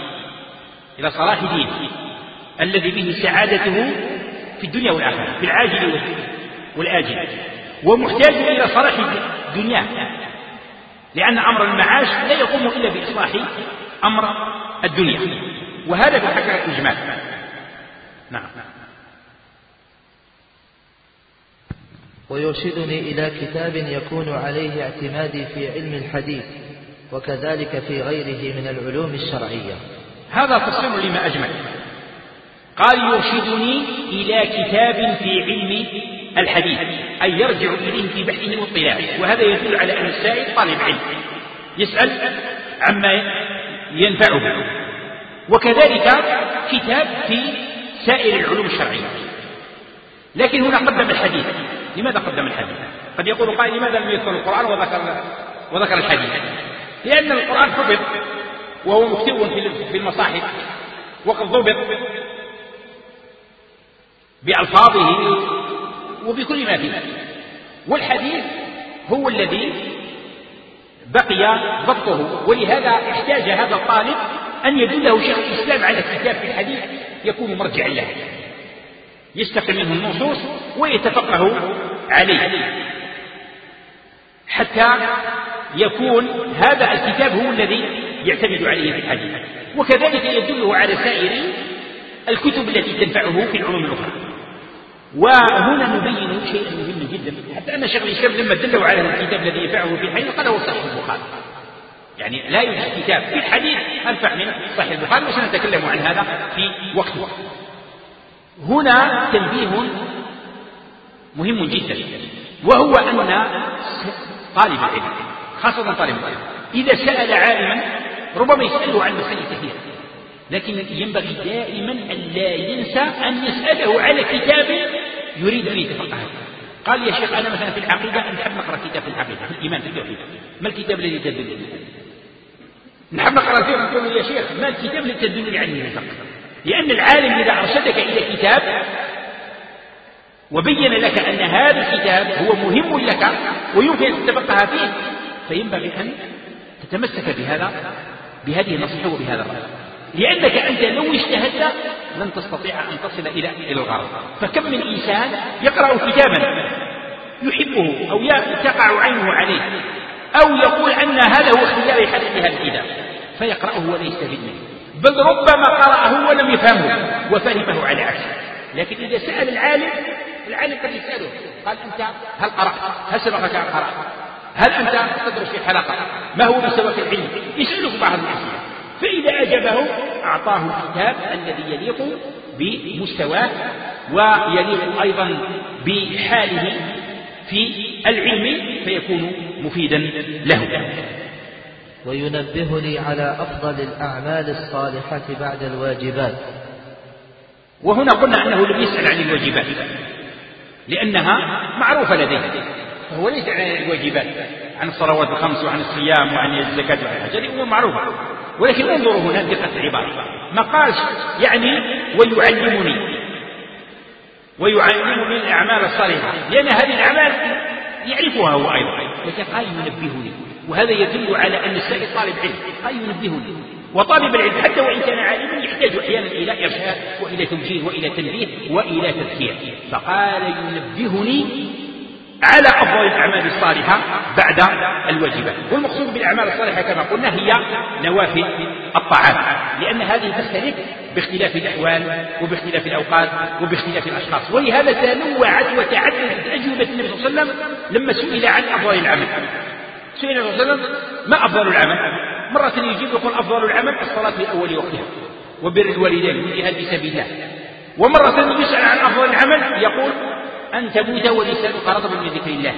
دينه الذي به سعادته في الدنيا والآخرة، في العاجل والآجل. ومحتاج إلى صلاح دنياه، لأن أمر المعاش لا يقوم إلا بإصلاح أمر الدنيا، وهذا في الحقيقة إجمال. نعم. ويرشدني إلى كتاب يكون عليه اعتمادي في علم الحديث وكذلك في غيره من العلوم الشرعية. هذا تفصيل لما أجمل. قال يرشدني إلى كتاب في علم الحديث، أي يرجع إليه في بحثه واطلاعه، وهذا يدل على أن السائل طالب علم يسأل عما ينفعه، وكذلك كتاب في سائر العلوم الشرعية. لكن هنا قدم الحديث. لماذا قدم الحديث؟ قد يقول قائل لماذا لم يذكر القرآن وذكر الحديث؟ لأن القرآن حفظ وهو مكتوب في المصاحف وقد ضبط بألفاظه وبكل ما فيه، والحديث هو الذي بقي ضبطه، ولهذا احتاج هذا الطالب أن يدله شيخ الإسلام على كتاب في الحديث يكون مرجعا له يستقي منه النصوص ويتفقه عليه، حتى يكون هذا الكتاب هو الذي يعتمد عليه في الحديث، وكذلك يدله على سائر الكتب التي تنفعه في العلوم الأخرى. وهنا نبين شيئا مهم جدا، حتى أن شيخ الإسلام لما دله على الكتاب الذي ينفعه في الحديث قال هو صحيح البخاري، يعني لا يوجد كتاب في الحديث أنفع من صحيح البخاري، وسنتكلم عن هذا في وقته. هنا تنبيه مهم جدا، وهو أن طالب العلم خاصة طالب العلم إذا سأل عالما ربما يسأله عن مسائل كثيرة، لكن ينبغي دائما أن لا ينسى أن يسأله على كتاب يريد أن يتفقه. قال يا شيخ أنا مثلا في العقيدة نحب نقرأ كتاب في العقيدة في الإيمان في التوحيد، ما الكتاب الذي تدل نحب نقرأ فيه؟ نقول يا شيخ ما الكتاب الذي تدل عني الفقه؟ لأن العالم إذا أرشدك إلى كتاب وبين لك أن هذا الكتاب هو مهم لك ويمكن أن تتفقه فيه، فينبغي أن تتمسك بهذه النصيحة وبهذا الرأي، لأنك أنت لو اجتهدت لن تستطيع أن تصل إلى الغرض. فكم من إنسان يقرأ كتابا يحبه أو تقع عينه عليه أو يقول أن هذا هو اختياري حتى في هذا الكتاب فيقرأه ولا يستفيد منه، بل ربما قرأه ولم يفهمه وفهمه على عكسه. لكن إذا سأل العالم قد يسأله قال أنت هل قرأت؟ هل سبقك أن قرأت؟ هل أنت تدرس في حلقة؟ ما هو مستواك العلمي؟ يسألك بعض الأسئلة، فإذا أجابه أعطاه الكتاب الذي يليق بمستواه ويليق أيضا بحاله في العلم فيكون مفيدا له. وينبهني على أفضل الأعمال الصالحة بعد الواجبات. وهنا قلنا أنه لم يسأل عن الواجبات لأنها معروفة لديه، فهو ليس عن الواجبات عن الصلوات الخمس وعن الصيام وعن الزكاة وعن الحج، هذه أمور معروفة. ولكن انظروا هنا دقة العبارة، ما قالش يعني ويعلمني الأعمال الصالحة، لأن هذه الأعمال يعرفها هو أيضا، لكن قال ينبهني، وهذا يدل على أن السائل طالب علم. قال ينبهني، وطالب العلم حتى وإن كان عالما يحتاج أحيانا إلى إرشاد وإلى توجيه وإلى تنبيه وإلى تذكير، فقال ينبهني على أفضل الأعمال الصالحة بعد الواجبات. والمقصود بالأعمال الصالحة كما قلنا هي نوافل الطاعات، لأن هذه تختلف باختلاف الأحوال وباختلاف الأوقات وباختلاف الأشخاص، ولهذا تنوعت وتعددت أجوبة النبي صلى الله عليه وسلم لما سئل عن أفضل العمل. سئل النبي صلى الله عليه وسلم ما أفضل العمل؟ مرة يجيب يقول أفضل العمل الصلاة في أول وقتها وبر الوالدين والجهاد في سبيل الله، ومرة يسأل عن أفضل العمل يقول أن تموت ولسانك رطب من ذكر الله.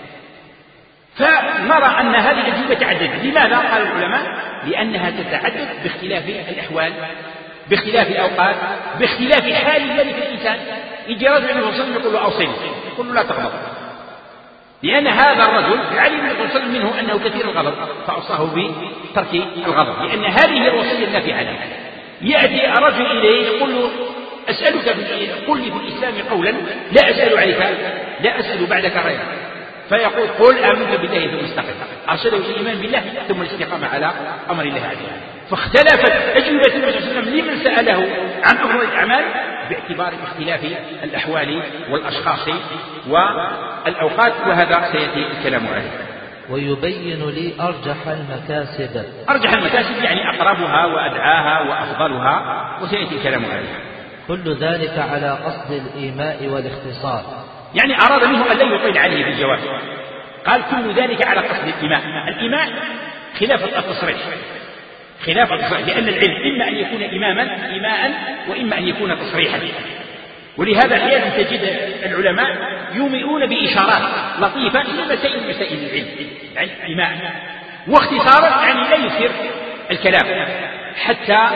فنرى أن هذه الأجوبة تعددت. لماذا؟ قال العلماء لأنها تتعدد باختلاف الأحوال، باختلاف الأوقات، باختلاف حال ذلك الإنسان. يجي رجل النبي صلى الله عليه وسلم يقول له أوصني، يقول له لا تغضب، لأن هذا الرجل علم النبي صلى الله عليه وسلم منه أنه كثير الغضب فأوصاه بترك الغضب، لأن هذه هي الوصية النافعة له. يأتي رجل إليه يقول له أسألك قل لي في الإسلام قولا لا أسأل بعدك غيره، فيقول قل آمنت بالله ثم استقم. أرشده الإيمان بالله ثم الاستقامة على أمر الله عز وجل. فاختلفت أجوبة النبي صلى الله عليه وسلم لمن سأله عن أفضل الأعمال باعتبار اختلاف الأحوال والأشخاص والأوقات، وهذا سيأتي الكلام عليه. ويبين لي أرجح المكاسب. أرجح المكاسب يعني أقربها وأدعاها وأفضلها، وسيأتي الكلام عليها. كل ذلك على قصد الإيماء والاختصار، يعني أراد منه أن لا يطيل عليه في الجواب. قال كل ذلك على قصد الإيماء. الإيماء خلاف التصريح، خلاف التصريح، لأن العلم إما أن يكون إيماء وإما أن يكون تصريحا. ولهذا أحيانا تجد العلماء يومئون بإشارات لطيفة إلى مسائل العلم، يعني إيماء، واختصارا يعني لا يثير الكلام حتى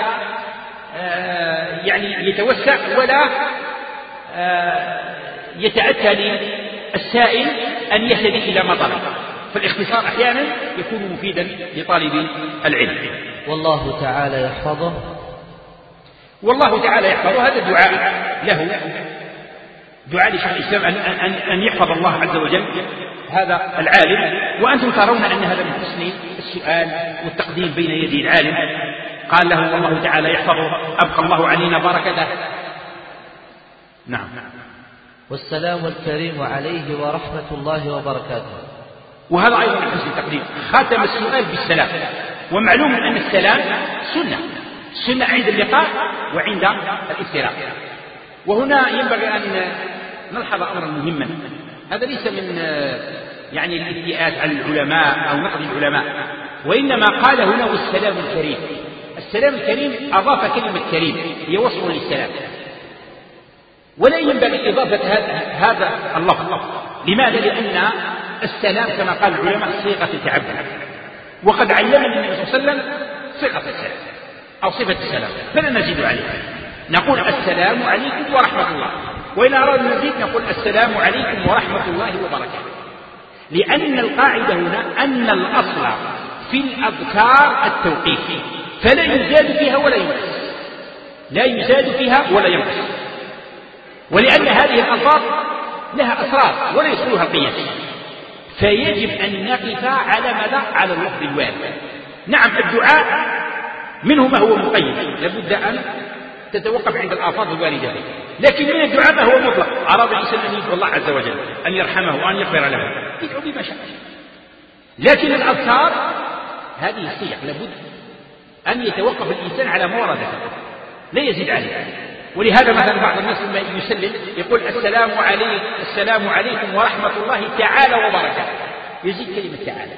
يعني يتوسع ولا يتأتى للسائل أن يهتدي إلى ما طلب. فالاختصار أحيانا يكون مفيدا لطالب العلم. والله تعالى يحفظه. والله تعالى يحفظه، هذا دعاء له، دعاء لشيخ الإسلام أن يحفظ الله عز وجل هذا العالم. وأنتم ترون أن هذا من حسن السؤال والتقديم بين يدي العالم. قال له والله تعالى يحفظه، أبقى الله علينا بركته. نعم. والسلام الكريم عليه ورحمة الله وبركاته. وهذا أيضا من حسن التقديم، ختم السؤال بالسلام. ومعلوم أن السلام سنة عند اللقاء وعند الافتراق. وهنا ينبغي أن نلحظ أمرا مهما، هذا ليس من يعني الادعاءات على العلماء أو نقد العلماء، وإنما قال هنا والسلام الكريم. السلام الكريم أضاف كلمة كريم هي وصف للسلام، ولا ينبغي إضافة هذا اللفظ. لماذا؟ لأن السلام كما قال العلماء صيغة التعبد، وقد علمنا النبي صلى الله عليه وسلم صيغة السلام أو صفة السلام، فلا نزيد عليها، نقول السلام عليكم ورحمة الله. وإن أردنا نزيد نقول السلام عليكم ورحمة الله وبركاته، لأن القاعدة هنا أن الأصل في الأذكار التوقيف، فلا يزاد فيها ولا ينقص، لا يزاد فيها ولا ينقص. ولأن هذه الألفاظ لها أسرار ولا يدخلها القياس، فيجب أن نقف على ماذا؟ على اللفظ الوارد. نعم الدعاء منه ما هو مقيد، لابد أن تتوقف عند الألفاظ الواردة، لكن من الدعاء ما هو مطلق. أراد الإنسان أن يدعو الله عز وجل أن يرحمه وأن يغفر له، يدعو بما شاء. لكن الأذكار هذه الصيغ لابد أن يتوقف الإنسان على ما ورد، لا يزيد عليه. ولهذا مثلا بعض الناس لما يسلم يقول السلام عليكم ورحمة الله تعالى وبركاته، يزيد كلمة تعالى،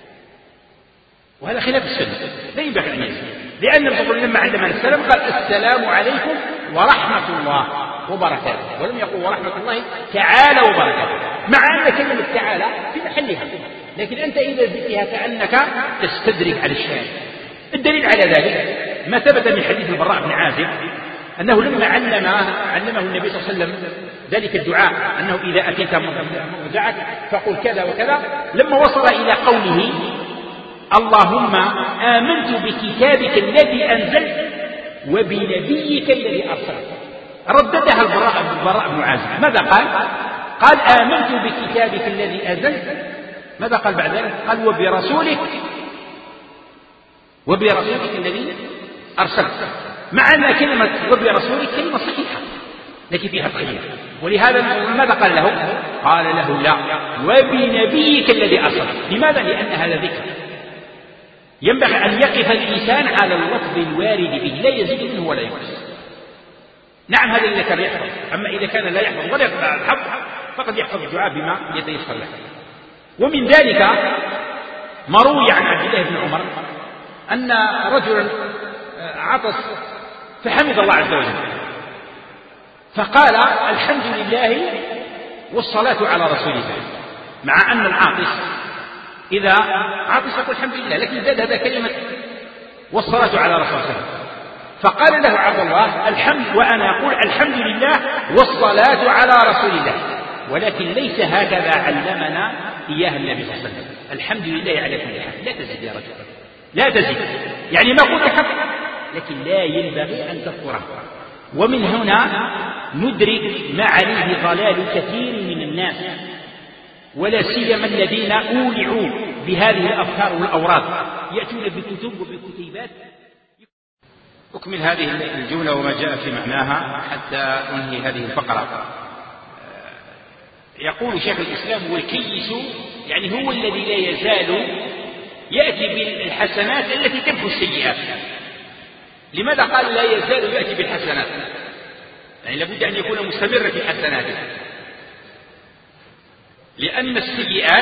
وهذا خلاف السنة، لا ينبغي أن يزيد. لأن الرسول لما علمنا السلام قال السلام عليكم ورحمة الله وبركاته، ولم يقل ورحمة الله تعالى وبركاته، مع أن كلمة تعالى في محلها، لكن أنت إذا زدتها كأنك تستدرك على الشارع. الدليل على ذلك ما ثبت من حديث البراء بن عازب أنه لما علمه النبي صلى الله عليه وسلم ذلك الدعاء، أنه إذا أتيت مرجعك فقل كذا وكذا، لما وصل إلى قوله اللهم آمنت بكتابك الذي أنزلت وبنبيك الذي أرسلت، رددها البراء بن عازب. ماذا قال؟ قال آمنت بكتابك الذي أنزلت، ماذا قال بعد ذلك؟ قال وبرسولك الذي أرسلت، مع أن كلمة وبرسولك كلمة صحيحة لكن فيها تغيير. ولهذا ماذا قال له؟ قال له لا، وبنبيك الذي أرسلت. لماذا؟ لأن هذا ذكر، ينبغي أن يقف الإنسان على اللفظ الوارد به، لا يزيد منه ولا ينقص. نعم هذا إذا كان يحفظ، أما إذا كان لا يحفظ ولا يقدر على الحفظ فقد يحفظ الدعاء بما يتيسر له. ومن ذلك ما روي عن عبد الله بن عمر أن رجلا عطس فحمد الله عز وجل فقال الحمد لله والصلاة على رسول الله، مع أن العاطس إذا عطس يقول الحمد لله، لكن زاد هذا كلمة والصلاة على رسول الله. فقال له عبد الله الحمد، وأنا أقول الحمد لله والصلاة على رسول الله، ولكن ليس هكذا علمنا إياها النبي صلى الله عليه وسلم. الحمد لله على كل حال، لا تزيد يا رجل، لا تزيد، يعني ما قلت حق، لكن لا ينبغي أن تذكره. ومن هنا ندرك ما عليه ضلال كثير من الناس، ولا سيما الذين أولعوا بهذه الأفكار والأوراد، يأتون بكتب وبكتيبات. أكمل هذه الجملة وما جاء في معناها حتى أنهي هذه الفقرة. يقول شيخ الإسلام: والكيس يعني هو الذي لا يزال يأتي بالحسنات التي تمحو السيئات. لماذا قال لا يزال يأتي بالحسنات؟ يعني لابد أن يكون مستمرا في حسناته، لأن السيئات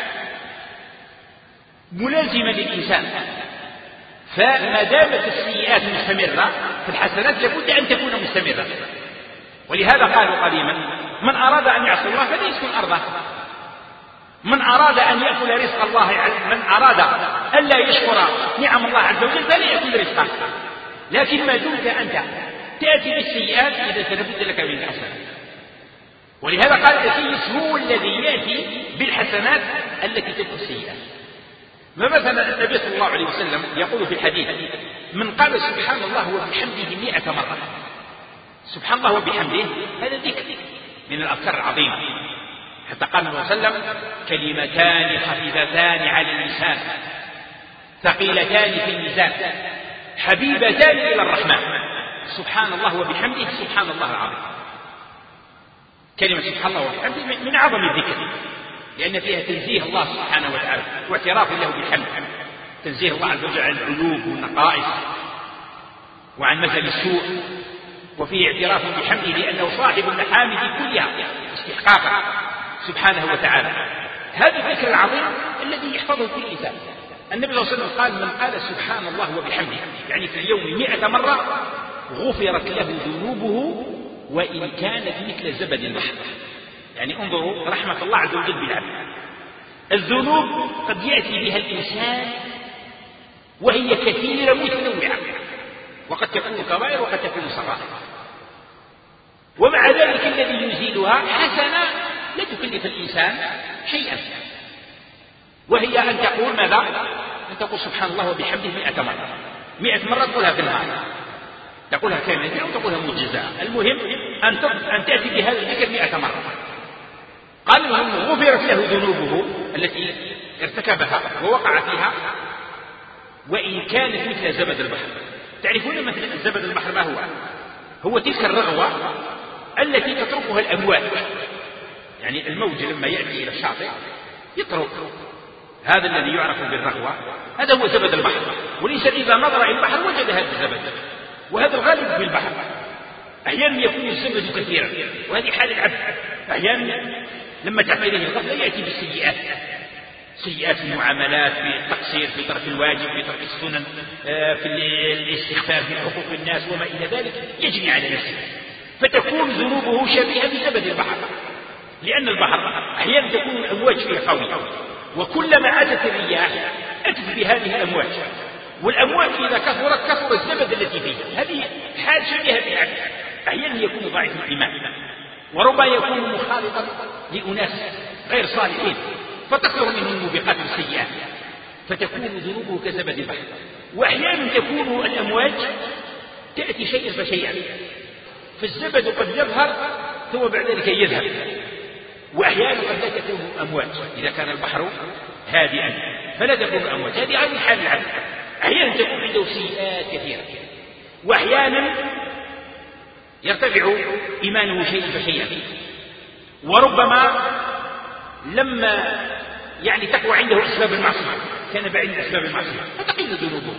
ملازمة للإنسان، فما دامت السيئات مستمرة فالحسنات لابد أن تكون مستمرة. ولهذا قالوا قديما: من أراد أن يعصي الله فليسكن أرضه، من أراد أن يأكل رزق الله، من أراد أن لا يشكر نعم الله عز وجل فلا يأكل رزقه. لكن ما دمت أنت تأتي بالسيئات إذا فلابد لك من الحسنات. ولهذا قال الكيس هو الذي يأتي بالحسنات التي تمحو السيئات. فمثلا النبي صلى الله عليه وسلم يقول في الحديث: من قال سبحان الله وبحمده 100 مرة، سبحان الله وبحمده هذا ذكر من الأذكار العظيمة. حتى قال النبي صلى الله عليه وسلم: كلمتان خفيفتان على اللسان ثقيلتان في الميزان حبيبتان إلى الرحمن، سبحان الله وبحمده سبحان الله العظيم. كلمة سبحان الله وبحمده من أعظم الذكر، لأن فيها تنزيه الله سبحانه وتعالى واعتراف له بالحمد، تنزيه الله عز وجل عن العيوب والنقائص وعن مثل السوء، وفيه اعتراف بحمده لأنه صاحب المحامد كلها استحقاقا سبحانه وتعالى. هذا الذكر العظيم الذي يحفظه كل إنسان. النبي صلى الله عليه وسلم قال: من قال سبحان الله وبحمده يعني في اليوم 100 مرة غفرت له ذنوبه وإن كانت مثل زبد البحر. يعني انظروا رحمة الله عز وجل بالعبد. الذنوب قد يأتي بها الإنسان وهي كثيرة متنوعة، وقد تكون كبائر وقد تكون صغائر، ومع ذلك الذي يزيلها حسنة لا تكلف الإنسان شيئا، وهي أن تقول ماذا؟ أن تقول سبحان الله وبحمده 100 مرة. 100 مرة تقولها في النهار، تقولها كاملة أو تقولها مجزاة، المهم أن تأتي بهذا الذكر 100 مرة. قال إنه غفرت له ذنوبه التي ارتكبها ووقع فيها وإن كانت مثل زبد البحر. تعرفون مثل زبد البحر ما هو؟ هو تلك الرغوة التي تتركها الأمواج، يعني الموج لما يأتي إلى الشاطئ يترك هذا الذي يعرف بالرغوة، هذا هو زبد البحر. والإنسان إذا نظر إلى البحر وجد هذا الزبد، وهذا الغالب في البحر. أحيانا يكون الزبد كثيرا، وهذه حال العبد. أحيانا لما تعمله الغفلة يأتي بالسيئات، سيئات المعاملات، في التقصير، في ترك الواجب، في ترك السنن، في الاستخفاف في حقوق الناس وما إلى ذلك، يجني على نفسه، فتكون ذنوبه شبيهة بزبد البحر. لأن البحر أحيانا تكون الأمواج فيه قوية، وكلما أتت الرياح أتت بهذه الأمواج، والأمواج إذا كثرت كثر الزبد التي فيها. هذه حال شبيهة بالعبد. أحيانا يكون ضعيف الإيمان، وربما يكون مخالطا لأناس غير صالحين فتكثر منهم الموبقات السيئات، فتكون ذنوبه كزبد البحر. وأحيانا تكون الأمواج تأتي شيئا فشيئا، فالزبد قد يظهر ثم بعد ذلك يذهب. وأحيانا قد لا تكون أمواج، إذا كان البحر هادئا فلا تكون أمواج. هذه عين حال العبد. أحيانا تكون عنده سيئات كثيرة، وأحيانا يرتفع إيمانه شيئا فشيئا، وربما لما يعني تقوى عنده أسباب المعصية كان بعيد من أسباب المعصية فتقل ذنوبه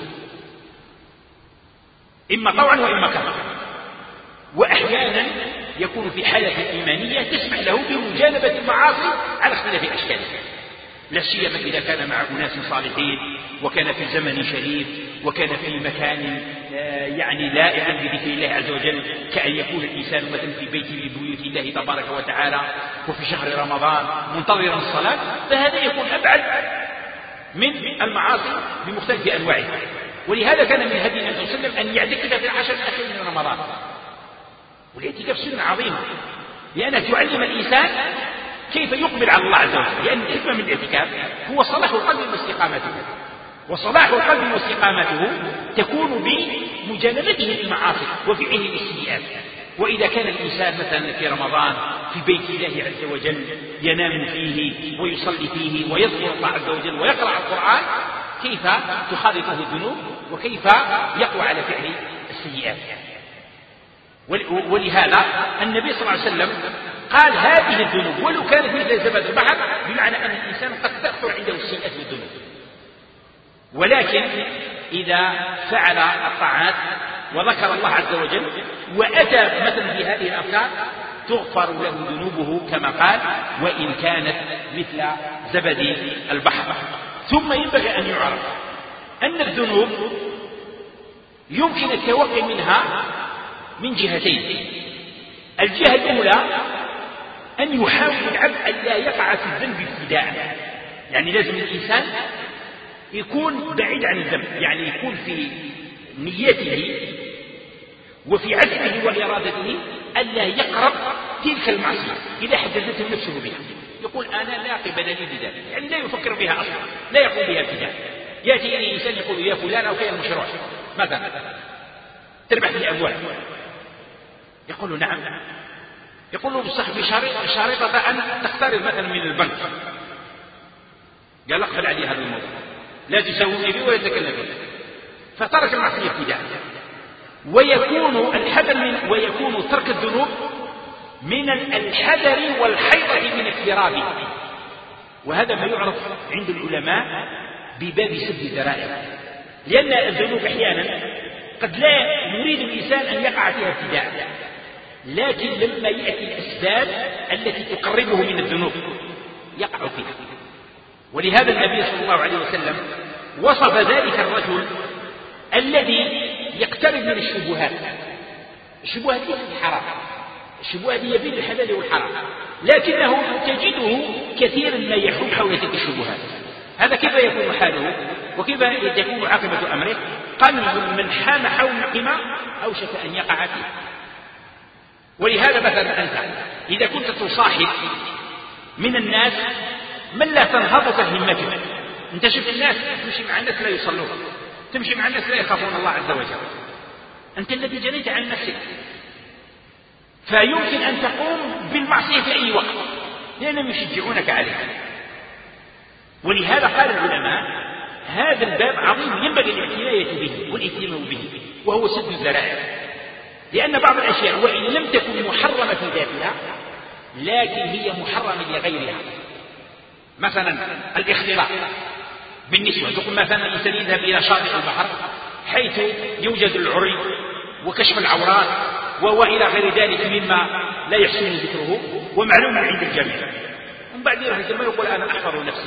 إما طوعا وإما كرها. وأحيانا يكون في حالة إيمانية تسمح له بمجانبة المعاصي على اختلاف أشكالها، لا سيما إذا كان مع أناس صالحين، وكان في زمن شريف، وكان في مكان يعني لائق بذكر الله عز وجل، كأن يكون الإنسان مثلا في بيت من بيوت الله تبارك وتعالى وفي شهر رمضان منتظرا الصلاة، فهذا يكون أبعد من المعاصي بمختلف أنواعها. ولهذا كان من هدي النبي صلى الله عليه وسلم أن يعتكف في العشر الأخير من رمضان. والاعتكاف سنة عظيمة، لأنها تعلم الإنسان كيف يقبل على الله عز وجل، لأن الحكمة من الاعتكاف هو صلاح القلب واستقامته، وصلاح القلب واستقامته تكون بمجانبته للمعاصي وفعله للسيئات. وإذا كان الإنسان مثلا في رمضان في بيت الله عز وجل ينام فيه ويصلي فيه ويذكر الله عز وجل ويقرأ القرآن، كيف تخالطه الذنوب وكيف يقوى على فعل السيئات. ولهذا النبي صلى الله عليه وسلم قال هذه الذنوب ولو كانت مثل زبد البحر، بمعنى أن الإنسان قد تكثر عنده السيئات والذنوب، ولكن إذا فعل الطاعات وذكر الله عز وجل وأتى مثلا بهذه الأفكار تغفر له ذنوبه كما قال وإن كانت مثل زبد البحر. ثم ينبغي أن يعرف أن الذنوب يمكن التوقي منها من جهتين. الجهة الأولى أن يحاول العبد أن لا يقع في الذنب ابتداء، يعني لازم الإنسان يكون بعيد عن الذنب، يعني يكون في نيته وفي عزمه وإرادته ألا يقرب تلك المعصية إذا حدثته نفسه بها، يقول أنا لا قبل لي بذلك، يعني لا يفكر بها أصلا، لا يقول بها ابتداء. يأتي إليه إنسان يقول يا فلان أو كان المشروع مثلا تربح في الأموال، يقول له نعم، يقول له صاحبي شريطة أن تقترض مثلا من البنك، قال اقبل علي هذا الموضوع لا تسوي به ولا تتكلم به، فترك المعصية ابتداء. ويكون ترك الذنوب من الحذر والحيطة من اقترابه، وهذا ما يعرف عند العلماء بباب سد الذرائع، لأن الذنوب أحيانا قد لا يريد الإنسان أن يقع فيها ابتداء، لكن لما يأتي الأسباب التي تقربه من الذنوب يقع فيها. ولهذا النبي صلى الله عليه وسلم وصف ذلك الرجل الذي يقترب من الشبهات. الشبهات ليست حرام، الشبهات هي بين الحلال والحرام، لكنه تجده كثيرا ما يحوم حول تلك الشبهات. هذا كيف يكون حاله وكيف تكون عاقبة أمره؟ قال من حام حول القمار أوشك أن يقع فيه. ولهذا مثلا أنت إذا كنت تصاحب من الناس من لا تنهضك همتك، أنت شفت الناس تمشي مع الناس لا يصلون، تمشي مع الناس لا يخافون الله عز وجل، أنت الذي جنيت عن نفسك، فيمكن أن تقوم بالمعصية في أي وقت لأنهم يشجعونك عليه. ولهذا قال العلماء هذا الباب عظيم ينبغي الاعتناية به والاهتمام به، وهو سد الذرائع، لأن بعض الأشياء وإن لم تكن محرمة في ذاتها لكن هي محرمة لغيرها. مثلا الاختلاط بالنسبة، تقول مثلا الإنسان يذهب إلى شاطئ البحر حيث يوجد العري وكشف العورات وإلى غير ذلك مما لا يحسن ذكره ومعلوم عند الجميع، ومن بعد يروح الجميع يقول أنا أحفظ نفسي،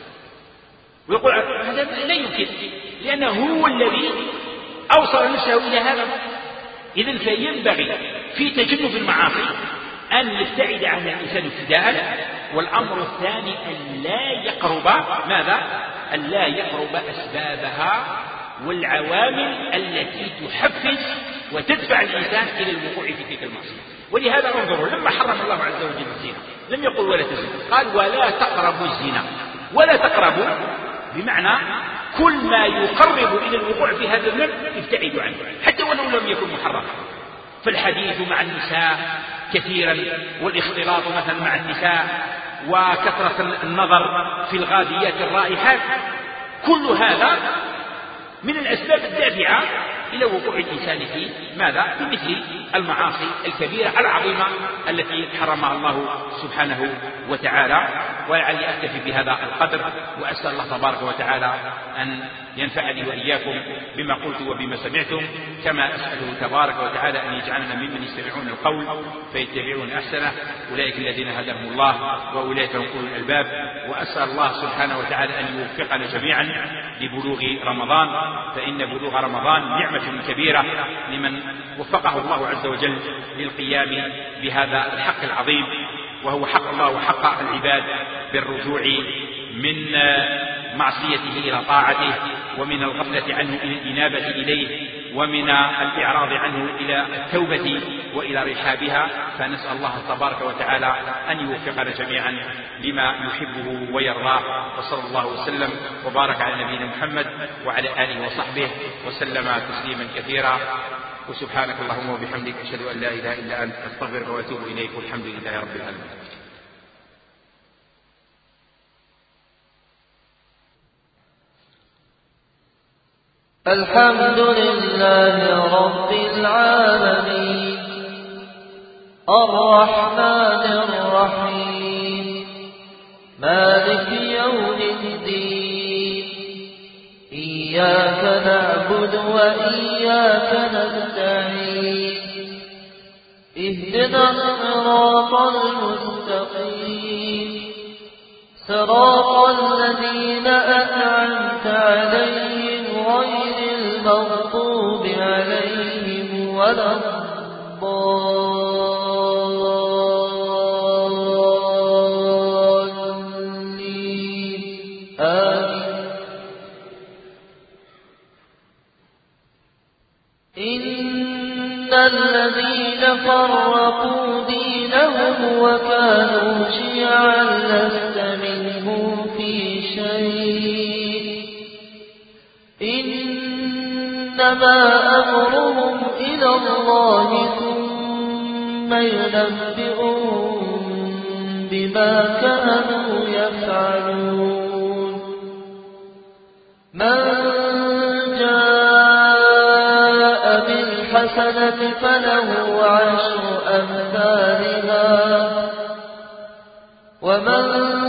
ويقول هذا لا يمكن لأنه هو الذي أوصل نفسه إلى هذا. إذن فينبغي في تجنب المعاصي أن يبتعد عن الإنسان ابتداء. والأمر الثاني أن لا يقرب ماذا؟ أن لا يقرب أسبابها والعوامل التي تحفز وتدفع الإنسان إلى الوقوع في تلك المعصية. ولهذا انظروا لما حرم الله عز وجل الزنا لم يقل ولا تزنوا، قال ولا تقربوا الزنا. ولا تقربوا بمعنى كل ما يقرب إلى الوقوع في هذا الذنب ابتعدوا عنه حتى ولو لم يكن محرما. فالحديث مع النساء كثيرا والاختلاط مثلا مع النساء وكثرة النظر في الغاديات الرائحات، كل هذا من الأسباب الدافعة إلى وقوع الإنسان في ماذا؟ في مثل المعاصي الكبيرة العظيمة التي حرمها الله سبحانه وتعالى. ولعلي أكتفي بهذا القدر، وأسأل الله تبارك وتعالى أن ينفعني وإياكم بما قلت وبما سمعتم، كما أسأله تبارك وتعالى أن يجعلنا ممن يستمعون القول فيتبعون أحسنه، أولئك الذين هداهم الله وأولئك هم أولو الألباب. وأسأل الله سبحانه وتعالى أن يوفقنا جميعا لبلوغ رمضان، فإن بلوغ رمضان نعمة كبيرة لمن وفقه الله عز وجل للقيام بهذا الحق العظيم، وهو حق الله وحق العباد بالرجوع من معصيته إلى طاعته، ومن الغفلة عنه إلى الإنابة إليه، ومن الإعراض عنه إلى التوبة وإلى رحابها. فنسأل الله تبارك وتعالى أن يوفقنا جميعا لما يحبه ويرضاه. وصلى الله وسلم وبارك على نبينا محمد وعلى آله وصحبه وسلم تسليما كثيرا. وسبحانك اللهم وبحمدك أشهد أن لا إله إلا أنت أستغفرك وأتوب إليك، والحمد لله رب العالمين. الحمد لله رب العالمين الرحمن الرحيم مالك يوم الدين إياك نعبد وإياك نستعين اهدنا الصراط المستقيم صراط الذين أنعمت عليهم غير المغضوب عليهم ولا الضالين آمين. إن الذين فرقوا دينهم وكانوا شيعا لست منهم في شيء إنما أمرهم إلى الله ثم ينبئهم بما كانوا يفعلون. من جاء بالحسنة فله عشر أمثالها ومن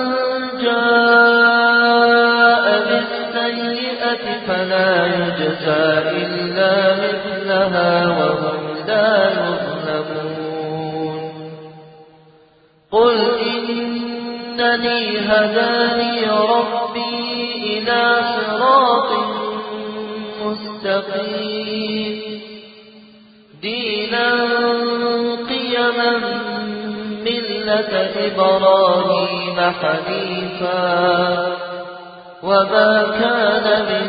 جاء بالسيئة فلا يجزى إلا مثلها وهم لا يظلمون. قل إنني هداني ربي إلى صراط مستقيم دينا قيما ملة إبراهيم حنيفا وما كان من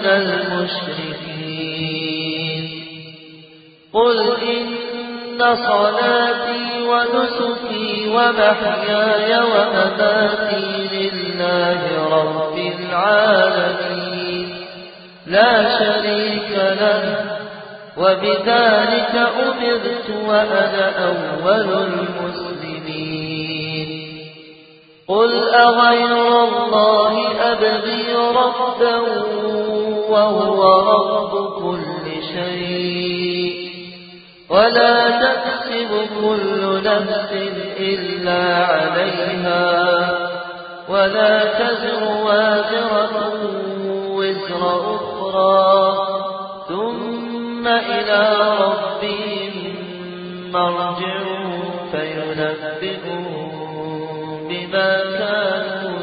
المشركين. قل إن صلاتي ونسكي ومحياي ومماتي لله رب العالمين لا شريك له وبذلك أمرت وأنا أول المسلمين. قل أغير الله أبغي ربا وهو رب كل شيء ولا تكسب كل نفس إلا عليها ولا تزر وازرة وزر أخرى ثم إلى ربهم مرجعهم فينبئهم بما كانوا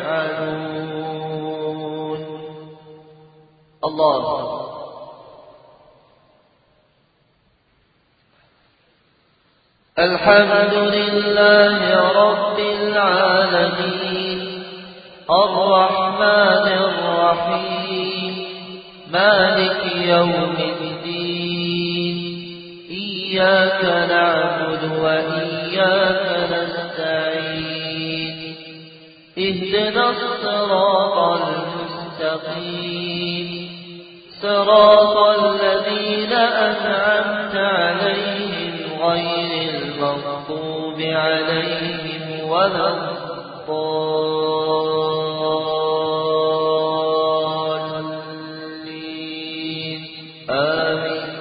يفعلون. الله. الحمد لله رب العالمين الرحمن الرحيم مالك يوم الدين إياك نعبد وإياك نستعين اهدنا الصراط المستقيم صراط الذين أنعمت عليهم غير المغضوب عليهم ولا الضالين آمين.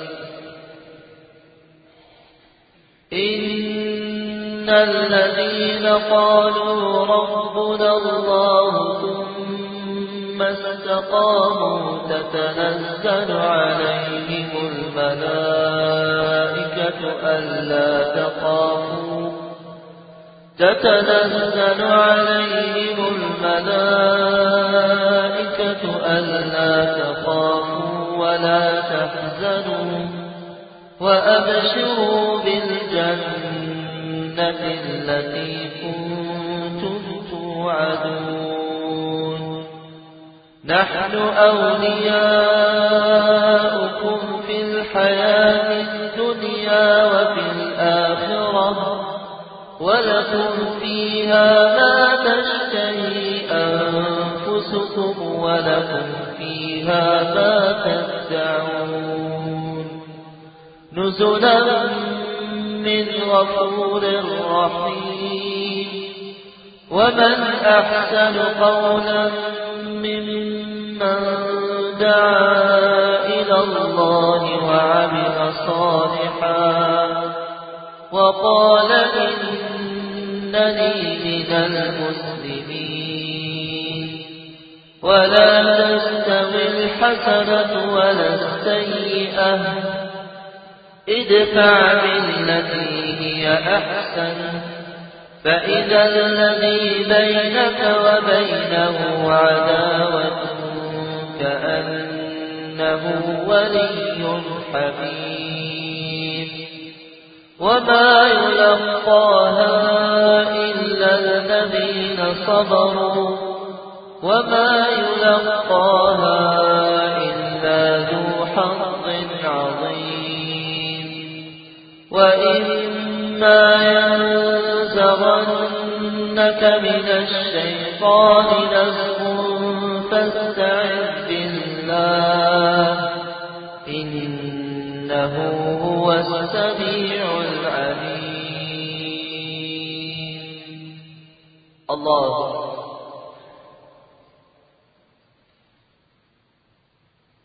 إن الذين قالوا ربنا الله ثم استقاموا تتنزل عليهم الملائكة ألا تخافوا ولا تحزنوا وأبشروا بالجنة التي كنتم توعدون. نحن أولياؤكم في الحياة الدنيا وفي الآخرة ولكم فيها ما تشتهي أنفسكم ولكم فيها ما تدعون. نزلا من غفور رحيم. ومن أحسن قولا ممن دعا إلى الله وعمل صالحا وقال إنني من المسلمين. ولا تستوي الحسنة ولا السيئة، ادفع بالتي هي أحسن، فإذا الذي بينك وبينه عداوة كأنه ولي حميم. وما يلقاها إلا الذين صبروا وما يلقاها إلا ذو حظ عظيم. وإما ينزغنك من الشيطان نزغ فاستعذ بالله إنه هو السميع العليم. الله